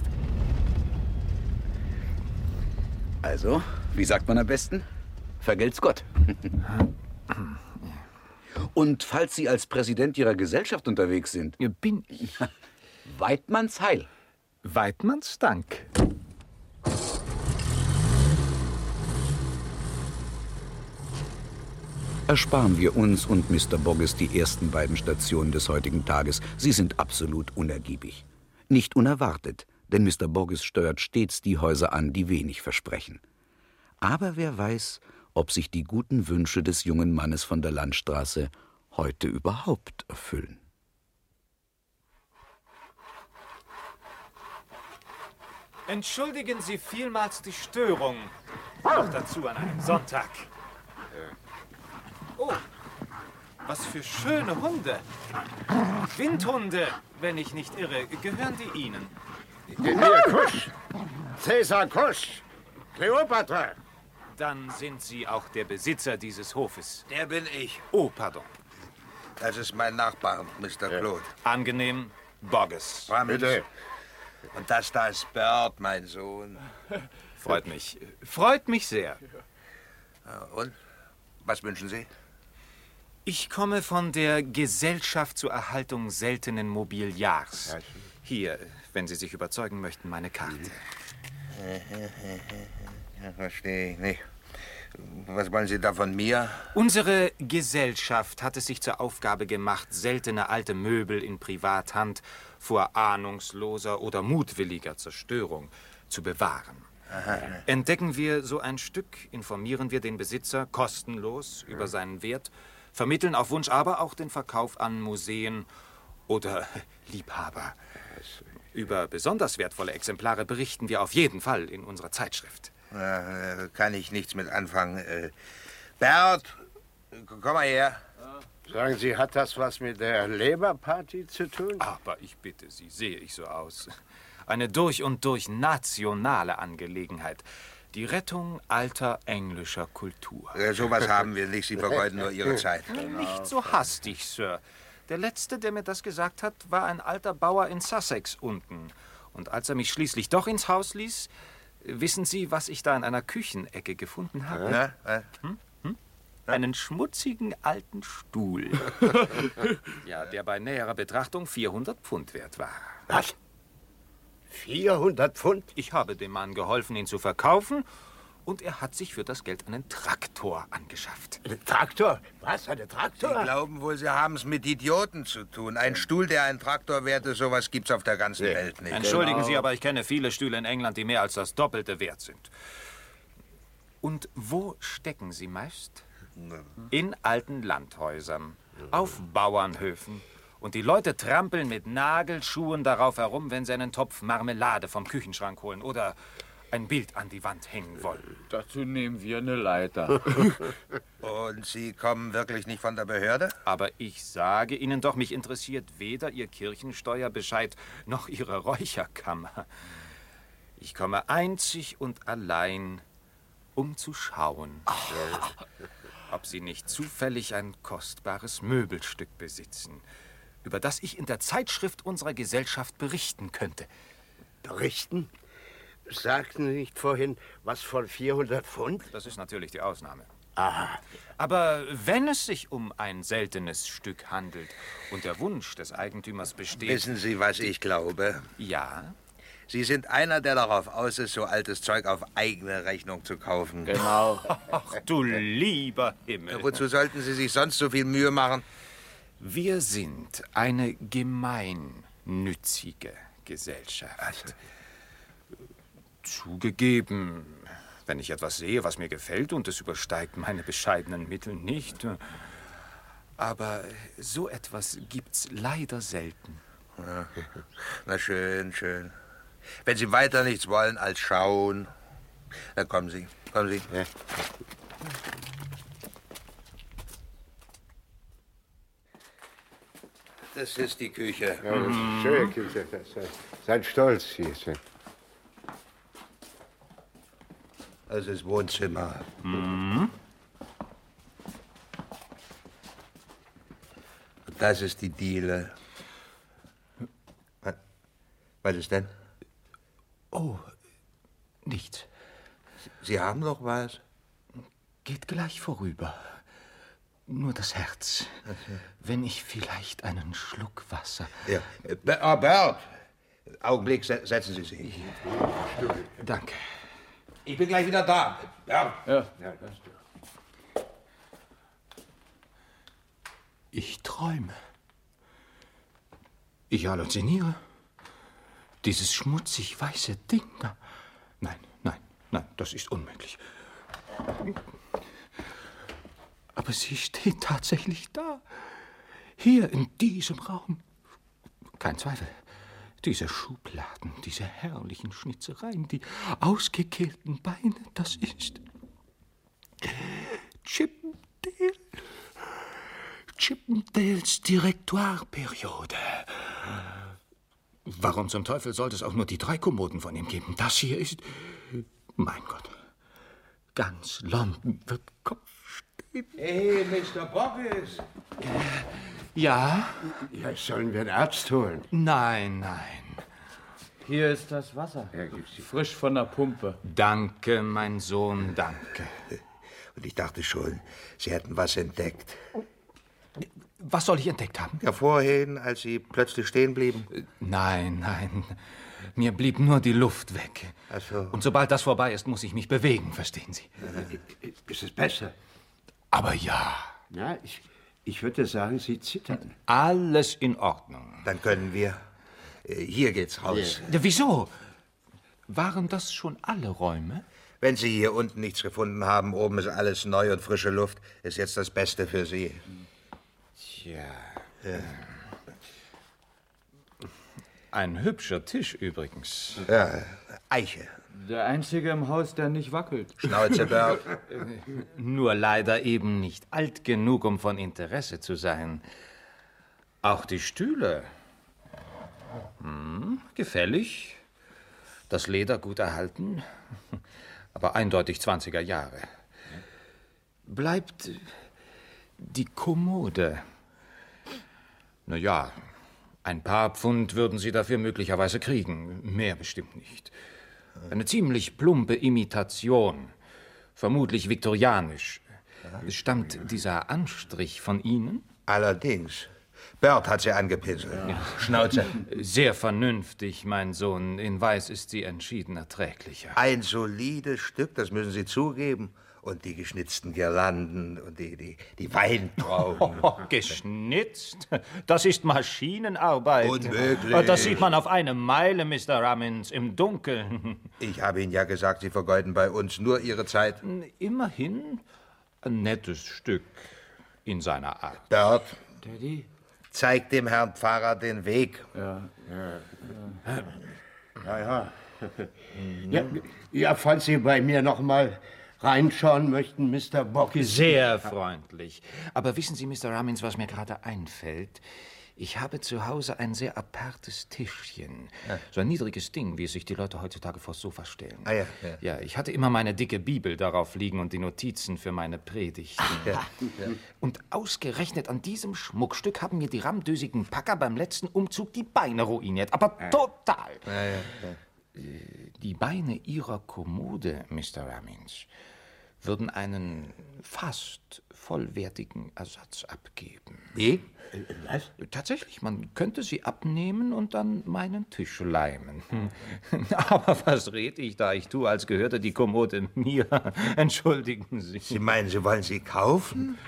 Speaker 13: Also, wie sagt man am besten? Vergelt's Gott. Und falls Sie als Präsident Ihrer Gesellschaft unterwegs sind...
Speaker 12: Bin ich.
Speaker 13: Weidmanns Heil.
Speaker 12: Weidmanns Dank.
Speaker 13: Ersparen wir uns und Mister Boggess die ersten beiden Stationen des heutigen Tages. Sie sind absolut unergiebig. Nicht unerwartet, denn Mister Boggess steuert stets die Häuser an, die wenig versprechen. Aber wer weiß, ob sich die guten Wünsche des jungen Mannes von der Landstraße heute überhaupt erfüllen.
Speaker 12: Entschuldigen Sie vielmals die Störung. Noch dazu an einem Sonntag. Oh, was für schöne Hunde. Windhunde, wenn ich nicht irre. Gehören die Ihnen?
Speaker 14: Hier, Kusch. Cäsar Kusch. Kleopatra.
Speaker 12: Dann sind Sie auch der Besitzer dieses Hofes.
Speaker 15: Der bin ich.
Speaker 12: Oh, pardon.
Speaker 15: Das ist mein Nachbar, Mister Claude.
Speaker 12: Angenehm, Boggess.
Speaker 15: Bitte. Und das da ist Bert, mein Sohn.
Speaker 12: Freut mich. Freut mich sehr.
Speaker 15: Und? Was wünschen Sie?
Speaker 12: Ich komme von der Gesellschaft zur Erhaltung seltenen Mobiliars. Hier, wenn Sie sich überzeugen möchten, meine Karte.
Speaker 15: Ja, verstehe ich nicht. Was wollen Sie da von mir?
Speaker 12: Unsere Gesellschaft hat es sich zur Aufgabe gemacht, seltene alte Möbel in Privathand vor ahnungsloser oder mutwilliger Zerstörung zu bewahren. Aha. Entdecken wir so ein Stück, informieren wir den Besitzer kostenlos über ja. seinen Wert, vermitteln auf Wunsch aber auch den Verkauf an Museen oder Liebhaber. Über besonders wertvolle Exemplare berichten wir auf jeden Fall in unserer Zeitschrift.
Speaker 15: Ja, kann ich nichts mit anfangen. Äh, Bert, komm mal her.
Speaker 14: Sagen Sie, hat das was mit der Labour-Party zu tun?
Speaker 12: Aber ich bitte Sie, sehe ich so aus? Eine durch und durch nationale Angelegenheit. Die Rettung alter englischer Kultur.
Speaker 15: Ja, sowas haben wir nicht. Sie vergeuden nur Ihre Zeit.
Speaker 12: Genau. Nicht so hastig, Sir. Der Letzte, der mir das gesagt hat, war ein alter Bauer in Sussex unten. Und als er mich schließlich doch ins Haus ließ, wissen Sie, was ich da in einer Küchenecke gefunden habe?
Speaker 15: Ja, ja.
Speaker 12: Hm? Hm? Einen schmutzigen alten Stuhl. Ja, der bei näherer Betrachtung vierhundert Pfund wert war.
Speaker 14: Was? vierhundert Pfund?
Speaker 12: Ich habe dem Mann geholfen, ihn zu verkaufen. Und er hat sich für das Geld einen Traktor angeschafft.
Speaker 14: Ein Traktor? Was? Ein Traktor?
Speaker 15: Sie glauben wohl, Sie haben es mit Idioten zu tun. Ein Stuhl, der ein Traktor wert ist, sowas gibt's auf der ganzen nee. Welt nicht.
Speaker 12: Entschuldigen genau. Sie, aber ich kenne viele Stühle in England, die mehr als das Doppelte wert sind. Und wo stecken sie meist? In alten Landhäusern, auf Bauernhöfen. Und die Leute trampeln mit Nagelschuhen darauf herum, wenn sie einen Topf Marmelade vom Küchenschrank holen oder ein Bild an die Wand hängen wollen.
Speaker 16: Dazu nehmen wir eine Leiter.
Speaker 15: Und Sie kommen wirklich nicht von der Behörde?
Speaker 12: Aber ich sage Ihnen doch, mich interessiert weder Ihr Kirchensteuerbescheid noch Ihre Räucherkammer. Ich komme einzig und allein, um zu schauen, oh. ob Sie nicht zufällig ein kostbares Möbelstück besitzen, über das ich in der Zeitschrift unserer Gesellschaft berichten könnte.
Speaker 14: Berichten? Sagten Sie nicht vorhin was von vierhundert Pfund?
Speaker 12: Das ist natürlich die Ausnahme.
Speaker 14: Aha.
Speaker 12: Aber wenn es sich um ein seltenes Stück handelt und der Wunsch des Eigentümers besteht...
Speaker 15: Wissen Sie, was ich glaube?
Speaker 12: Ja?
Speaker 15: Sie sind einer, der darauf aus ist, so altes Zeug auf eigene Rechnung zu kaufen.
Speaker 16: Genau.
Speaker 12: Ach, du lieber Himmel.
Speaker 15: Ja, wozu sollten Sie sich sonst so viel Mühe machen?
Speaker 12: Wir sind eine gemeinnützige Gesellschaft. Zugegeben, wenn ich etwas sehe, was mir gefällt und es übersteigt meine bescheidenen Mittel nicht. Aber so etwas gibt's leider selten.
Speaker 15: Ja. Na schön, schön. Wenn Sie weiter nichts wollen als schauen, dann kommen Sie, kommen Sie. Ja. Das ist die Küche.
Speaker 14: Ja, das ist eine schöne Küche. Sein Stolz hier.
Speaker 15: Das ist Wohnzimmer.
Speaker 12: Mhm.
Speaker 15: Das ist die Diele. Was ist denn?
Speaker 12: Oh, nichts.
Speaker 15: Sie haben doch was?
Speaker 12: Geht gleich vorüber. Nur das Herz. Okay. Wenn ich vielleicht einen Schluck Wasser...
Speaker 15: Ja. Oh, Bert! Augenblick, setzen Sie sich.
Speaker 12: Ja. Danke.
Speaker 15: Ich bin gleich wieder da. Ja.
Speaker 16: Ja. Ja, das du.
Speaker 12: Ich träume. Ich halluziniere. Dieses schmutzig weiße Ding da. Nein, nein, nein, das ist unmöglich. Aber sie steht tatsächlich da. Hier in diesem Raum. Kein Zweifel. Diese Schubladen, diese herrlichen Schnitzereien, die ausgekehlten Beine, das ist Chippendale. Chippendales Direktoirperiode. Warum zum Teufel sollte es auch nur die drei Kommoden von ihm geben? Das hier ist... Mein Gott. Ganz London wird Kopf stehen.
Speaker 15: Hey, Mister Boggis.
Speaker 12: Ja?
Speaker 14: Ja, sollen wir einen Arzt holen?
Speaker 12: Nein, nein.
Speaker 16: Hier ist das Wasser.
Speaker 14: Ja, gibt's die.
Speaker 16: Frisch von der Pumpe.
Speaker 12: Danke, mein Sohn, danke.
Speaker 15: Und ich dachte schon, Sie hätten was entdeckt.
Speaker 12: Was soll ich entdeckt haben?
Speaker 15: Ja, vorhin, als Sie plötzlich stehen blieben.
Speaker 12: Nein, nein. Mir blieb nur die Luft weg.
Speaker 15: Ach so.
Speaker 12: Und sobald das vorbei ist, muss ich mich bewegen, verstehen Sie?
Speaker 14: Ist es besser?
Speaker 12: Aber ja.
Speaker 14: Na, ich, ich würde sagen, Sie zittern.
Speaker 12: Alles in Ordnung.
Speaker 15: Dann können wir. Hier geht's raus.
Speaker 12: Ja, wieso? Waren das schon alle Räume?
Speaker 15: Wenn Sie hier unten nichts gefunden haben, oben ist alles neu und frische Luft, ist jetzt das Beste für Sie.
Speaker 12: Tja. Ja. Ein hübscher Tisch übrigens.
Speaker 15: Ja, Eiche.
Speaker 16: Der einzige im Haus, der nicht wackelt.
Speaker 15: Schnauzeberg.
Speaker 12: Nur leider eben nicht alt genug, um von Interesse zu sein. Auch die Stühle. Hm, gefällig. Das Leder gut erhalten. Aber eindeutig zwanziger Jahre. Bleibt die Kommode. Na ja, ein paar Pfund würden Sie dafür möglicherweise kriegen. Mehr bestimmt nicht. Eine ziemlich plumpe Imitation. Vermutlich viktorianisch. Stammt dieser Anstrich von Ihnen?
Speaker 15: Allerdings. Bert hat sie angepinselt. Ja. Schnauze.
Speaker 12: Sehr vernünftig, mein Sohn. In Weiß ist sie entschieden erträglicher.
Speaker 15: Ein solides Stück, das müssen Sie zugeben. Und die geschnitzten Girlanden und die, die, die Weintrauben.
Speaker 12: Oh, geschnitzt? Das ist Maschinenarbeit.
Speaker 15: Unmöglich.
Speaker 12: Das sieht man auf eine Meile, Mister Rammins, im Dunkeln.
Speaker 15: Ich habe Ihnen ja gesagt, Sie vergeuden bei uns nur Ihre Zeit.
Speaker 12: Immerhin ein nettes Stück in seiner Art.
Speaker 15: Bert,
Speaker 16: Daddy?
Speaker 15: Zeig dem Herrn Pfarrer den Weg.
Speaker 14: Ja, ja, ja. Ja, ja. Ja, ja, falls Sie bei mir noch mal reinschauen möchten, Mister Boggis.
Speaker 12: Sehr freundlich. Aber wissen Sie, Mister Rammins, was mir gerade einfällt? Ich habe zu Hause ein sehr apartes Tischchen. Ja. So ein niedriges Ding, wie es sich die Leute heutzutage vors Sofa stellen.
Speaker 15: Ah, ja, ja.
Speaker 12: ja, ich hatte immer meine dicke Bibel darauf liegen und die Notizen für meine Predigten.
Speaker 15: Ja. Ja.
Speaker 12: Und ausgerechnet an diesem Schmuckstück haben mir die rammdösigen Packer beim letzten Umzug die Beine ruiniert. Aber ja. total.
Speaker 15: Ja, ja, ja.
Speaker 12: Die Beine Ihrer Kommode, Mister Rammins, würden einen fast vollwertigen Ersatz abgeben.
Speaker 15: Wie?
Speaker 12: Was? Tatsächlich, man könnte sie abnehmen und dann meinen Tisch leimen. Aber was red ich da? Ich tue, als gehörte die Kommode mir. Entschuldigen Sie.
Speaker 15: Sie meinen, Sie wollen sie kaufen?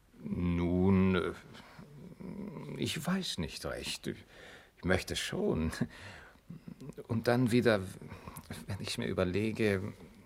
Speaker 12: Nun, ich weiß nicht recht. Ich möchte schon. Und dann wieder, wenn ich mir überlege...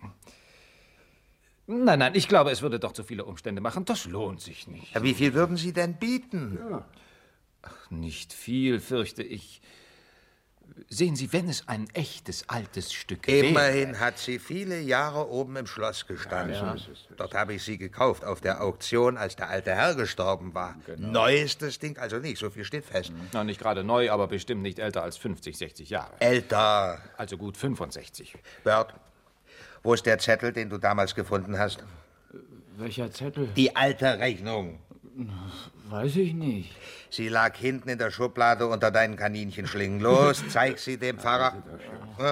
Speaker 12: Nein, nein, ich glaube, es würde doch zu viele Umstände machen. Das lohnt sich nicht.
Speaker 15: Ja, wie viel würden Sie denn bieten?
Speaker 12: Ja. Ach, nicht viel, fürchte ich. Sehen Sie, wenn es ein echtes, altes Stück wäre...
Speaker 15: Immerhin hat sie viele Jahre oben im Schloss gestanden. Ja, ja. Dort habe ich sie gekauft, auf der Auktion, als der alte Herr gestorben war. Genau. Neuestes Ding, also nicht, so viel steht fest.
Speaker 12: Na, nicht gerade neu, aber bestimmt nicht älter als fünfzig, sechzig Jahre.
Speaker 15: Älter.
Speaker 12: Also gut fünfundsechzig.
Speaker 15: Bert, wo ist der Zettel, den du damals gefunden hast?
Speaker 16: Welcher Zettel?
Speaker 15: Die alte Rechnung.
Speaker 16: Weiß ich nicht.
Speaker 15: Sie lag hinten in der Schublade unter deinen Kaninchenschlingen. Los, zeig sie dem Pfarrer. Ja?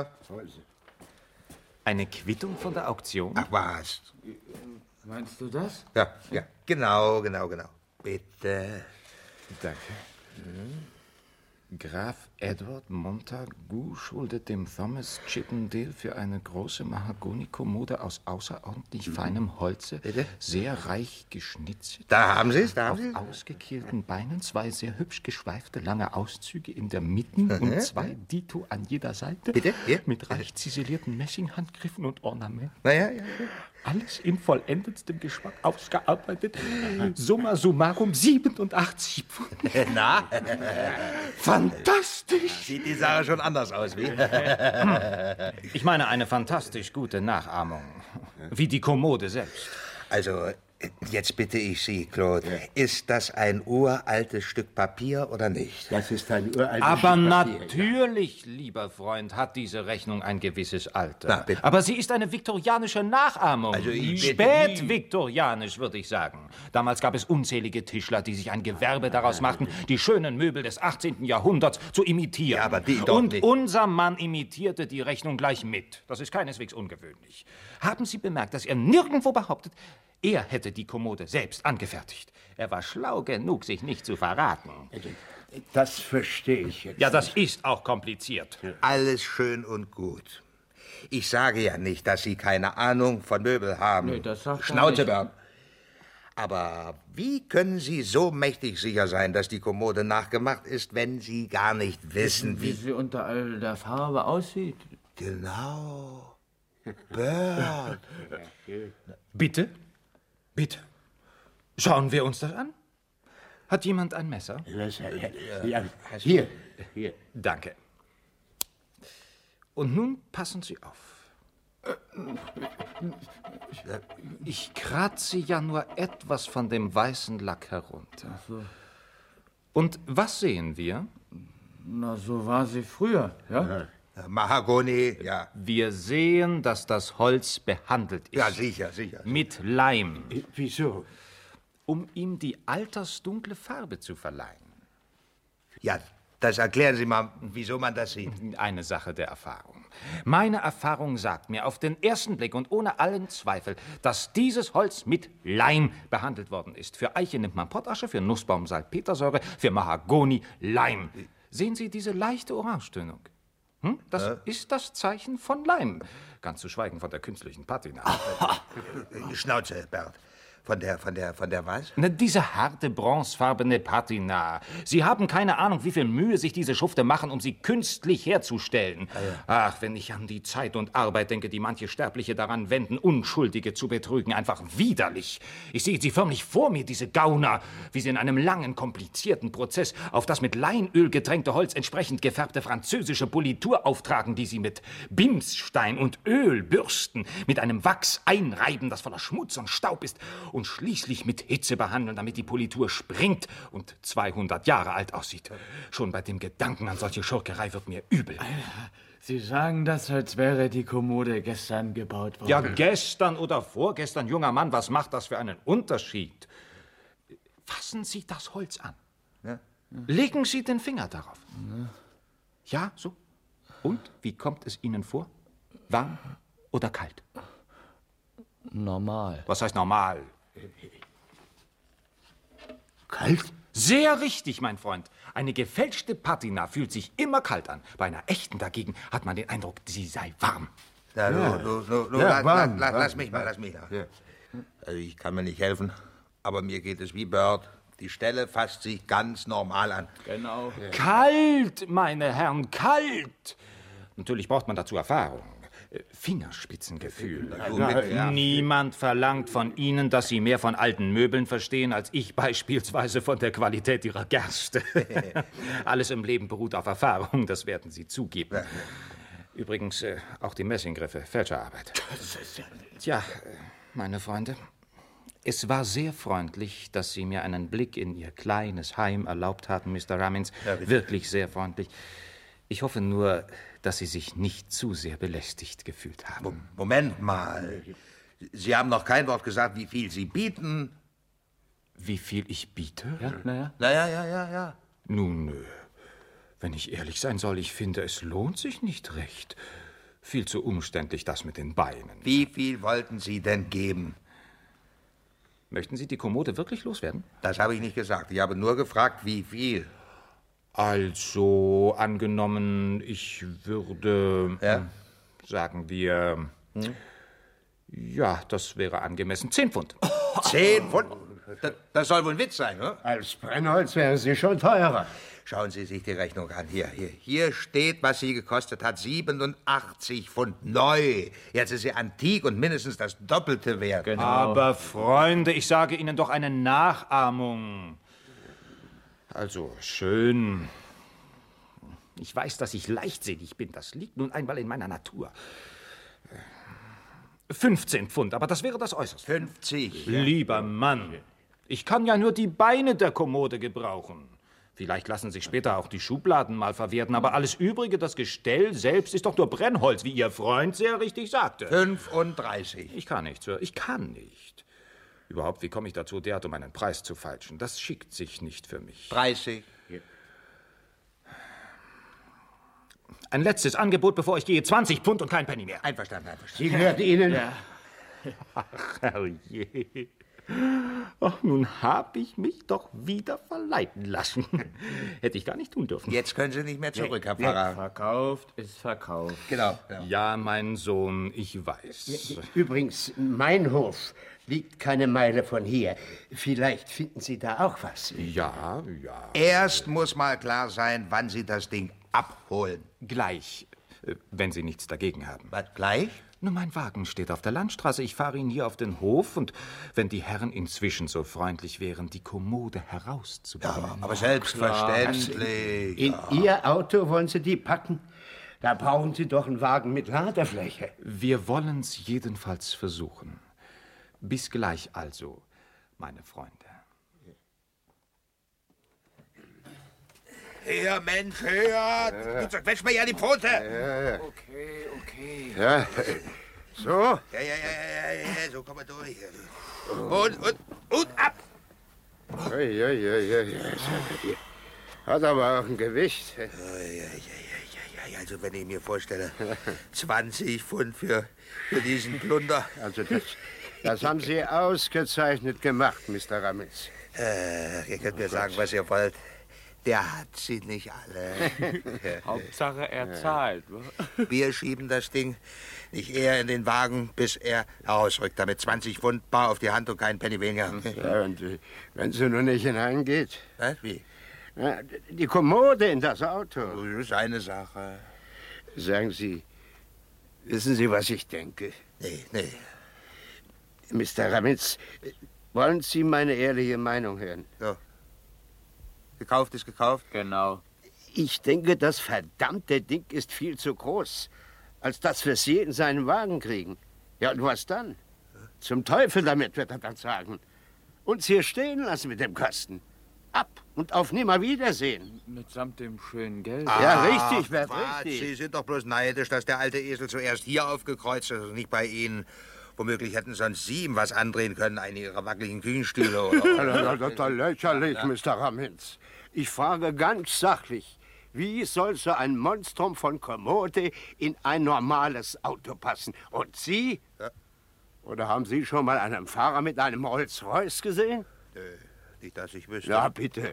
Speaker 12: Eine Quittung von der Auktion?
Speaker 15: Ach was.
Speaker 16: Meinst du das?
Speaker 15: Ja, ja. Genau, genau, genau. Bitte.
Speaker 12: Danke. Hm. Graf Edward Montagu schuldet dem Thomas Chippendale für eine große Mahagoni-Kommode aus außerordentlich feinem Holze,
Speaker 15: Bitte?
Speaker 12: sehr reich geschnitzt.
Speaker 15: Da haben Sie es, da haben Sie es.
Speaker 12: Auf ausgekehlten Beinen zwei sehr hübsch geschweifte lange Auszüge in der Mitte mhm. und zwei Dito an jeder Seite.
Speaker 15: Bitte? Ja?
Speaker 12: Mit reich ziselierten Messinghandgriffen und Ornamenten.
Speaker 15: Na ja, ja.
Speaker 12: Alles in vollendetstem Geschmack ausgearbeitet. Summa summarum siebenundachtzig Pfund.
Speaker 15: Na?
Speaker 12: Fantastisch!
Speaker 15: Sieht die Sache schon anders aus, wie?
Speaker 12: Ich meine, eine fantastisch gute Nachahmung. Wie die Kommode selbst.
Speaker 15: Also, jetzt bitte ich Sie, Claude. Ja. Ist das ein uraltes Stück Papier oder nicht?
Speaker 14: Das ist ein uraltes
Speaker 12: Aber
Speaker 14: Stück Papier.
Speaker 12: natürlich, ja. lieber Freund, hat diese Rechnung ein gewisses Alter.
Speaker 15: Na, bitte.
Speaker 12: Aber sie ist eine viktorianische Nachahmung.
Speaker 15: Also ich
Speaker 12: Spätviktorianisch, würde ich sagen. Damals gab es unzählige Tischler, die sich ein Gewerbe daraus machten, die schönen Möbel des achtzehnten Jahrhunderts zu imitieren.
Speaker 15: Ja, aber die doch
Speaker 12: Und
Speaker 15: nicht.
Speaker 12: unser Mann imitierte die Rechnung gleich mit. Das ist keineswegs ungewöhnlich. Haben Sie bemerkt, dass er nirgendwo behauptet, Er hätte die Kommode selbst angefertigt. Er war schlau genug, sich nicht zu verraten.
Speaker 14: Das verstehe ich jetzt.
Speaker 12: Ja, das ist auch kompliziert.
Speaker 15: Alles schön und gut. Ich sage ja nicht, dass Sie keine Ahnung von Möbel haben.
Speaker 16: Nee, das sagt er
Speaker 15: Schnauze,
Speaker 16: nicht.
Speaker 15: Bernd. Aber wie können Sie so mächtig sicher sein, dass die Kommode nachgemacht ist, wenn Sie gar nicht wissen,
Speaker 16: Wie
Speaker 15: wie...
Speaker 16: sie unter all der Farbe aussieht.
Speaker 15: Genau. Bernd.
Speaker 12: Bitte? Bitte. Schauen wir uns das an. Hat jemand ein Messer?
Speaker 14: Ja, hier. hier.
Speaker 12: Danke. Und nun passen Sie auf. Ich kratze ja nur etwas von dem weißen Lack herunter. Und was sehen wir?
Speaker 16: Na, so war sie früher, ja?
Speaker 15: Mahagoni, ja.
Speaker 12: Wir sehen, dass das Holz behandelt ist.
Speaker 15: Ja, sicher, sicher.
Speaker 12: Mit Leim.
Speaker 14: Wieso?
Speaker 12: Um ihm die altersdunkle Farbe zu verleihen.
Speaker 15: Ja, das erklären Sie mal, wieso man das sieht.
Speaker 12: Eine Sache der Erfahrung. Meine Erfahrung sagt mir auf den ersten Blick und ohne allen Zweifel, dass dieses Holz mit Leim behandelt worden ist. Für Eiche nimmt man Pottasche, für Nussbaum Salpetersäure, für Mahagoni Leim. Sehen Sie diese leichte Orangetönung? Hm? Das
Speaker 15: äh?
Speaker 12: ist das Zeichen von Leim. Ganz zu schweigen von der künstlichen Patina.
Speaker 15: Schnauze, Bernd. Von der, von der, von der was?
Speaker 12: Na, diese harte, bronzefarbene Patina. Sie haben keine Ahnung, wie viel Mühe sich diese Schufte machen, um sie künstlich herzustellen.
Speaker 15: Ah, ja.
Speaker 12: Ach, wenn ich an die Zeit und Arbeit denke, die manche Sterbliche daran wenden, Unschuldige zu betrügen. Einfach widerlich. Ich sehe sie förmlich vor mir, diese Gauner, wie sie in einem langen, komplizierten Prozess auf das mit Leinöl getränkte Holz entsprechend gefärbte französische Politur auftragen, die sie mit Bimsstein und Öl bürsten, mit einem Wachs einreiben, das voller Schmutz und Staub ist, und schließlich mit Hitze behandeln, damit die Politur springt und zweihundert Jahre alt aussieht. Schon bei dem Gedanken an solche Schurkerei wird mir übel.
Speaker 16: Sie sagen das, als wäre die Kommode gestern gebaut worden.
Speaker 12: Ja, gestern oder vorgestern, junger Mann, was macht das für einen Unterschied? Fassen Sie das Holz an.
Speaker 15: Ja.
Speaker 12: Legen Sie den Finger darauf. Ja, so. Und wie kommt es Ihnen vor? Warm oder kalt?
Speaker 16: Normal.
Speaker 12: Was heißt normal?
Speaker 14: Kalt?
Speaker 12: Sehr richtig, mein Freund. Eine gefälschte Patina fühlt sich immer kalt an. Bei einer echten dagegen hat man den Eindruck, sie sei warm.
Speaker 15: Ja, du, du, du, du,
Speaker 14: Ja,
Speaker 15: la,
Speaker 14: warm,
Speaker 15: la, la,
Speaker 14: warm,
Speaker 15: lass mich mal, lass mich mal. Ja. Also ich kann mir nicht helfen, aber mir geht es wie Bird. Die Stelle fasst sich ganz normal an.
Speaker 16: Genau.
Speaker 12: Kalt, meine Herren, kalt. Natürlich braucht man dazu Erfahrung. Fingerspitzengefühl.
Speaker 15: Ja, ja.
Speaker 12: Niemand verlangt von Ihnen, dass Sie mehr von alten Möbeln verstehen, als ich beispielsweise von der Qualität Ihrer Gerste. Alles im Leben beruht auf Erfahrung, das werden Sie zugeben. Übrigens, äh, auch die Messinggriffe, Fälscherarbeit. Tja, meine Freunde, es war sehr freundlich, dass Sie mir einen Blick in Ihr kleines Heim erlaubt haben, Mister Ramins. Ja, wirklich sehr freundlich. Ich hoffe nur, dass Sie sich nicht zu sehr belästigt gefühlt haben.
Speaker 15: Moment mal. Sie haben noch kein Wort gesagt, wie viel Sie bieten.
Speaker 12: Wie viel ich biete?
Speaker 16: Ja, naja.
Speaker 15: Naja, ja, ja, ja.
Speaker 12: Nun, wenn ich ehrlich sein soll, ich finde, es lohnt sich nicht recht. Viel zu umständlich, das mit den Beinen.
Speaker 15: Wie viel wollten Sie denn geben?
Speaker 12: Möchten Sie die Kommode wirklich loswerden?
Speaker 15: Das habe ich nicht gesagt. Ich habe nur gefragt, wie viel.
Speaker 12: Also, angenommen, ich würde,
Speaker 15: ja?
Speaker 12: sagen wir, hm? ja, das wäre angemessen, zehn Pfund.
Speaker 15: Zehn Pfund? Das, das soll wohl ein Witz sein, oder?
Speaker 14: Als Brennholz wäre sie schon teurer.
Speaker 15: Schauen Sie sich die Rechnung an. Hier, hier. Hier steht, was sie gekostet hat. siebenundachtzig Pfund neu. Jetzt ist sie antik und mindestens das Doppelte wert.
Speaker 12: Genau. Aber, Freunde, ich sage Ihnen doch eine Nachahmung. Also, schön. Ich weiß, dass ich leichtsinnig bin. Das liegt nun einmal in meiner Natur. fünfzehn Pfund, aber das wäre das Äußerste.
Speaker 15: fünfzig.
Speaker 12: Lieber Mann, ich kann ja nur die Beine der Kommode gebrauchen. Vielleicht lassen sich später auch die Schubladen mal verwerten, aber alles Übrige, das Gestell selbst, ist doch nur Brennholz, wie Ihr Freund sehr richtig sagte.
Speaker 15: fünfunddreißig.
Speaker 12: Ich kann nicht, Sir, ich kann nicht. Überhaupt, wie komme ich dazu, derart um einen Preis zu feilschen? Das schickt sich nicht für mich.
Speaker 15: dreißig.
Speaker 12: Ein letztes Angebot, bevor ich gehe. zwanzig Pfund und kein Penny mehr.
Speaker 15: Einverstanden, einverstanden.
Speaker 14: Sie gehört Ihnen.
Speaker 16: Ja.
Speaker 14: Ach, herrje. Ach, nun hab ich mich doch wieder verleiten lassen. Hätte ich gar nicht tun dürfen.
Speaker 15: Jetzt können Sie nicht mehr zurück, Herr
Speaker 16: Nee,
Speaker 15: Pfarrer.
Speaker 16: verkauft ist verkauft.
Speaker 15: Genau.
Speaker 12: Ja. ja, mein Sohn, ich weiß.
Speaker 14: Übrigens, mein Hof liegt keine Meile von hier. Vielleicht finden Sie da auch was.
Speaker 12: Ja, ja.
Speaker 15: Erst muss mal klar sein, wann Sie das Ding abholen.
Speaker 12: Gleich, wenn Sie nichts dagegen haben.
Speaker 15: Was, gleich?
Speaker 12: Nur mein Wagen steht auf der Landstraße. Ich fahre ihn hier auf den Hof und wenn die Herren inzwischen so freundlich wären, die Kommode herauszubringen.
Speaker 15: Ja, aber selbstverständlich.
Speaker 14: In
Speaker 15: ja.
Speaker 14: Ihr Auto wollen Sie die packen? Da brauchen Sie doch einen Wagen mit Ladefläche.
Speaker 12: Wir wollen's jedenfalls versuchen. Bis gleich also, meine Freunde.
Speaker 15: Hör, Mensch, hör! Du zerquetscht mir ja die Pfote!
Speaker 14: Ja, ja.
Speaker 16: Okay, okay.
Speaker 14: Ja, so?
Speaker 15: Ja, ja, ja, ja, ja, ja, so kommen wir durch. Und, und, und ab!
Speaker 14: Ja, ja, ja, ja, ja. Hat aber auch ein Gewicht.
Speaker 15: Ja, ja, ja, ja, ja, also wenn ich mir vorstelle, zwanzig Pfund für, für diesen Plunder.
Speaker 14: Also das, das haben Sie ausgezeichnet gemacht, Mister Ramitz.
Speaker 15: Äh, ihr könnt mir sagen, was ihr wollt. Der hat sie nicht alle.
Speaker 16: Hauptsache, er zahlt.
Speaker 15: Wir schieben das Ding nicht eher in den Wagen, bis er herausrückt. Damit zwanzig Pfund bar auf die Hand und kein Penny weniger.
Speaker 14: Ja, und äh, wenn sie nur nicht hineingeht?
Speaker 15: Was? Wie?
Speaker 14: Ja, die Kommode in das Auto.
Speaker 15: Das ist eine Sache.
Speaker 14: Sagen Sie, wissen Sie, was ich denke?
Speaker 15: Nee, nee.
Speaker 14: Mister Ramitz, wollen Sie meine ehrliche Meinung hören?
Speaker 15: Ja. Gekauft ist gekauft?
Speaker 16: Genau.
Speaker 14: Ich denke, das verdammte Ding ist viel zu groß, als dass wir es je in seinen Wagen kriegen. Ja, und was dann? Zum Teufel damit, wird er dann sagen. Uns hier stehen lassen mit dem Kasten. Ab und auf Nimmerwiedersehen.
Speaker 16: Mitsamt dem schönen Geld.
Speaker 15: Ah,
Speaker 14: ja, richtig, wird
Speaker 15: Quatsch.
Speaker 14: richtig.
Speaker 15: Sie sind doch bloß neidisch, dass der alte Esel zuerst hier aufgekreuzt ist und nicht bei Ihnen. Womöglich hätten sonst Sie ihm was andrehen können, eine Ihrer wackeligen Küchenstühle oder...
Speaker 14: Das ist doch lächerlich, Mister Ramitz. Ich frage ganz sachlich, wie soll so ein Monstrum von Kommode in ein normales Auto passen? Und Sie?
Speaker 15: Ja.
Speaker 14: Oder haben Sie schon mal einen Fahrer mit einem Rolls-Royce gesehen?
Speaker 15: Nö, nicht, dass ich wüsste.
Speaker 14: Ja, bitte.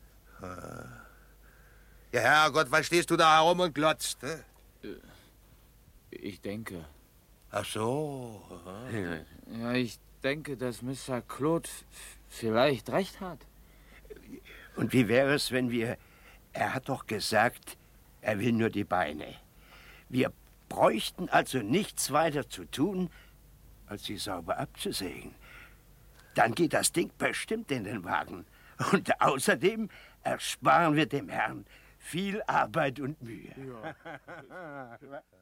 Speaker 15: Ja, Herrgott, was stehst du da herum und glotzt? Ne?
Speaker 16: Ich denke.
Speaker 15: Ach so.
Speaker 16: Ja, ich denke, dass Mister Claude vielleicht recht hat.
Speaker 14: Und wie wäre es, wenn wir... Er hat doch gesagt, er will nur die Beine. Wir bräuchten also nichts weiter zu tun, als sie sauber abzusägen. Dann geht das Ding bestimmt in den Wagen. Und außerdem ersparen wir dem Herrn viel Arbeit und Mühe. Ja.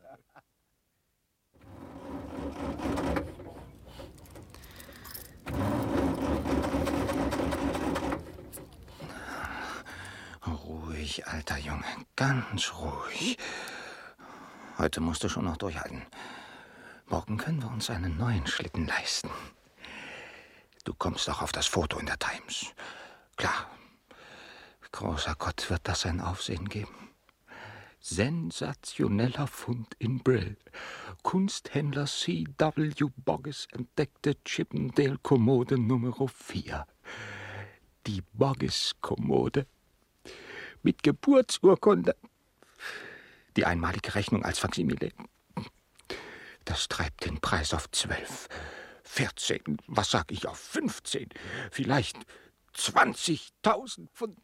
Speaker 12: Ruhig, alter Junge, ganz ruhig. Heute musst du schon noch durchhalten. Morgen können wir uns einen neuen Schlitten leisten. Du kommst auch auf das Foto in der Times. Klar. Großer Gott, wird das ein Aufsehen geben. Sensationeller Fund in Brill. Kunsthändler C W Boggis entdeckte Chippendale-Kommode Nummer vier. Die Boggis-Kommode. Mit Geburtsurkunde. Die einmalige Rechnung als Faksimile. Das treibt den Preis auf zwölf, vierzehn, was sag ich, auf fünfzehn, vielleicht zwanzigtausend Pfund.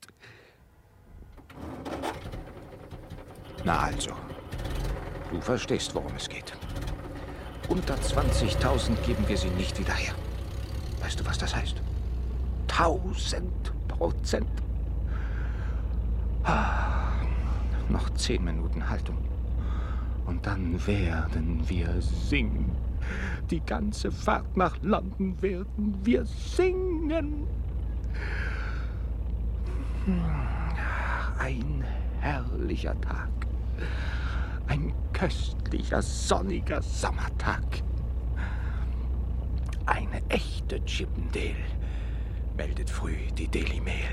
Speaker 12: Na also, du verstehst, worum es geht. Unter zwanzigtausend geben wir sie nicht wieder her. Weißt du, was das heißt? Tausend Prozent. Ah, noch zehn Minuten Haltung. Und dann werden wir singen. Die ganze Fahrt nach London werden wir singen. Ein herrlicher Tag. Ein köstlicher, sonniger Sommertag. Eine echte Chippendale, meldet früh die Daily Mail.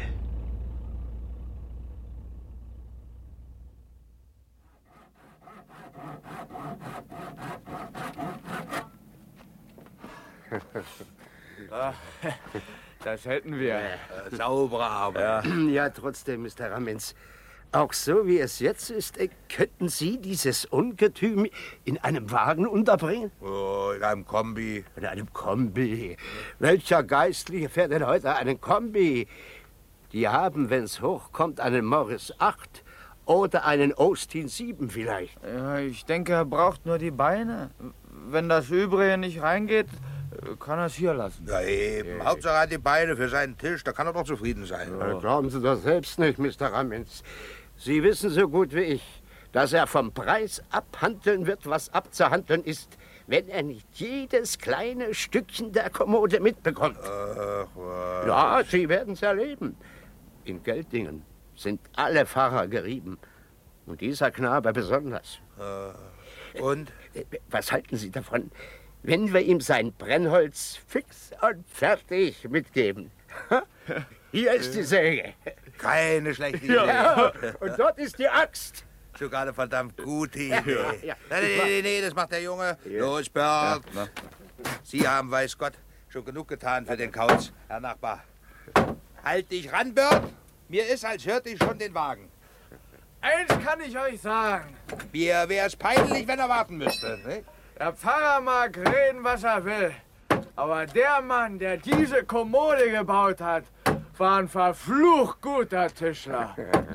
Speaker 16: Das hätten wir.
Speaker 14: Äh, saubere Arbeit. Ja. ja, trotzdem, Mister Ramins. Auch so wie es jetzt ist, äh, könnten Sie dieses Ungetüm in einem Wagen unterbringen?
Speaker 15: Oh, in einem Kombi.
Speaker 14: In einem Kombi? Welcher Geistliche fährt denn heute einen Kombi? Die haben, wenn's hochkommt, einen Morris acht oder einen Austin sieben vielleicht.
Speaker 16: Ja, ich denke, er braucht nur die Beine. Wenn das Übrige nicht reingeht, kann er es hier lassen.
Speaker 15: Ja, eben. Ja. Hauptsache er hat die Beine für seinen Tisch, da kann er doch zufrieden sein.
Speaker 14: Ja, glauben Sie das selbst nicht, Mister Ramins. Sie wissen so gut wie ich, dass er vom Preis abhandeln wird, was abzuhandeln ist, wenn er nicht jedes kleine Stückchen der Kommode mitbekommt.
Speaker 15: Ach, was.
Speaker 14: Ja, Sie werden es erleben. In Geldingen sind alle Pfarrer gerieben. Und dieser Knabe besonders.
Speaker 15: Und?
Speaker 14: Was halten Sie davon, wenn wir ihm sein Brennholz fix und fertig mitgeben? Hier ist die Säge.
Speaker 15: Keine schlechte Idee.
Speaker 14: Ja, und dort ist die Axt.
Speaker 15: Sogar eine verdammt gute Idee.
Speaker 14: Ja, ja.
Speaker 15: Nee, nee, nee, nee, das macht der Junge. Ja. Los, Bert. Ja, Sie haben, weiß Gott, schon genug getan für den Kauz, Herr Nachbar. Halt dich ran, Bert. Mir ist, als hörte ich schon den Wagen.
Speaker 16: Eins kann ich euch sagen.
Speaker 15: Mir wäre es peinlich, wenn er warten müsste. Ne?
Speaker 16: Der Pfarrer mag reden, was er will. Aber der Mann, der diese Kommode gebaut hat, war ein verflucht guter Tischler.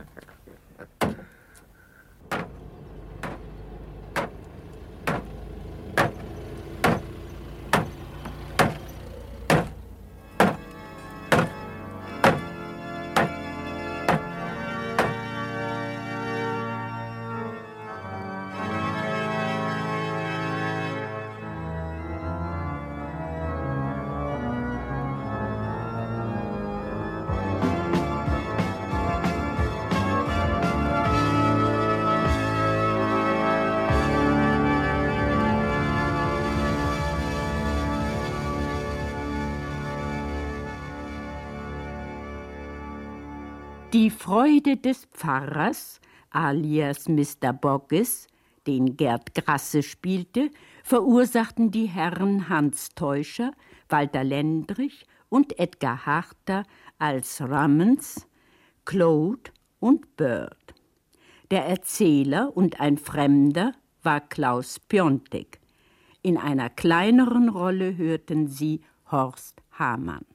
Speaker 11: Die Freude des Pfarrers, alias Mister Boggis, den Gerd Grasse spielte, verursachten die Herren Hans Teuscher, Walter Lendrich und Edgar Harter als Ramins, Claude und Bird. Der Erzähler und ein Fremder war Klaus Piontek. In einer kleineren Rolle hörten sie Horst Hamann.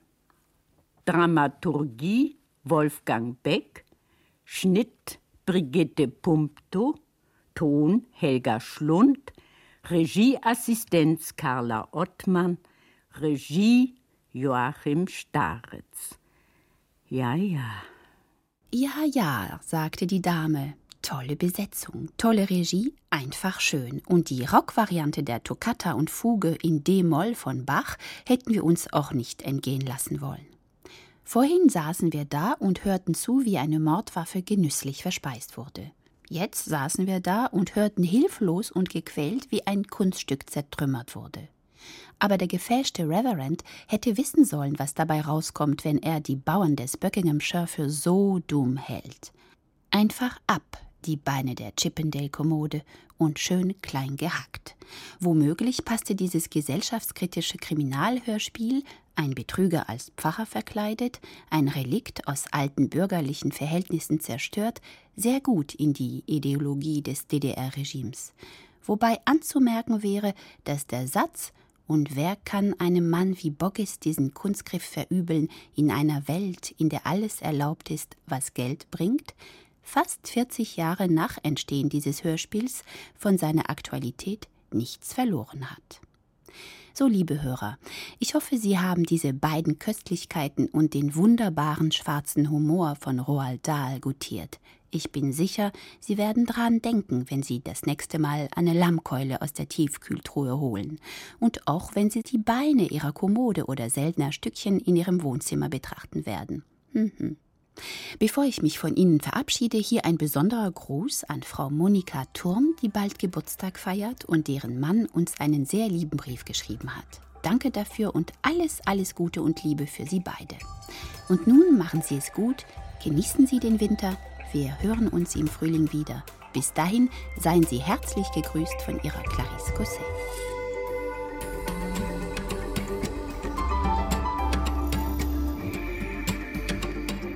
Speaker 11: Dramaturgie Wolfgang Beck, Schnitt Brigitte Pumpto, Ton Helga Schlund, Regieassistenz Carla Ottmann, Regie Joachim Staritz. Ja, ja.
Speaker 2: Ja, ja, sagte die Dame. Tolle Besetzung, tolle Regie, einfach schön. Und die Rockvariante der Toccata und Fuge in D-Moll von Bach hätten wir uns auch nicht entgehen lassen wollen. Vorhin saßen wir da und hörten zu, wie eine Mordwaffe genüsslich verspeist wurde. Jetzt saßen wir da und hörten hilflos und gequält, wie ein Kunststück zertrümmert wurde. Aber der gefälschte Reverend hätte wissen sollen, was dabei rauskommt, wenn er die Bauern des Buckinghamshire für so dumm hält. Einfach ab, die Beine der Chippendale-Kommode und schön klein gehackt. Womöglich passte dieses gesellschaftskritische Kriminalhörspiel, ein Betrüger als Pfarrer verkleidet, ein Relikt aus alten bürgerlichen Verhältnissen zerstört, sehr gut in die Ideologie des D D R-Regimes. Wobei anzumerken wäre, dass der Satz »Und wer kann einem Mann wie Boggis diesen Kunstgriff verübeln in einer Welt, in der alles erlaubt ist, was Geld bringt?« fast vierzig Jahre nach Entstehen dieses Hörspiels von seiner Aktualität nichts verloren hat. So, liebe Hörer, ich hoffe, Sie haben diese beiden Köstlichkeiten und den wunderbaren schwarzen Humor von Roald Dahl gutiert. Ich bin sicher, Sie werden dran denken, wenn Sie das nächste Mal eine Lammkeule aus der Tiefkühltruhe holen. Und auch wenn Sie die Beine Ihrer Kommode oder seltener Stückchen in Ihrem Wohnzimmer betrachten werden. Mhm. Bevor ich mich von Ihnen verabschiede, hier ein besonderer Gruß an Frau Monika Thurm, die bald Geburtstag feiert und deren Mann uns einen sehr lieben Brief geschrieben hat. Danke dafür und alles, alles Gute und Liebe für Sie beide. Und nun machen Sie es gut, genießen Sie den Winter, wir hören uns im Frühling wieder. Bis dahin seien Sie herzlich gegrüßt von Ihrer Clarisse Cosset.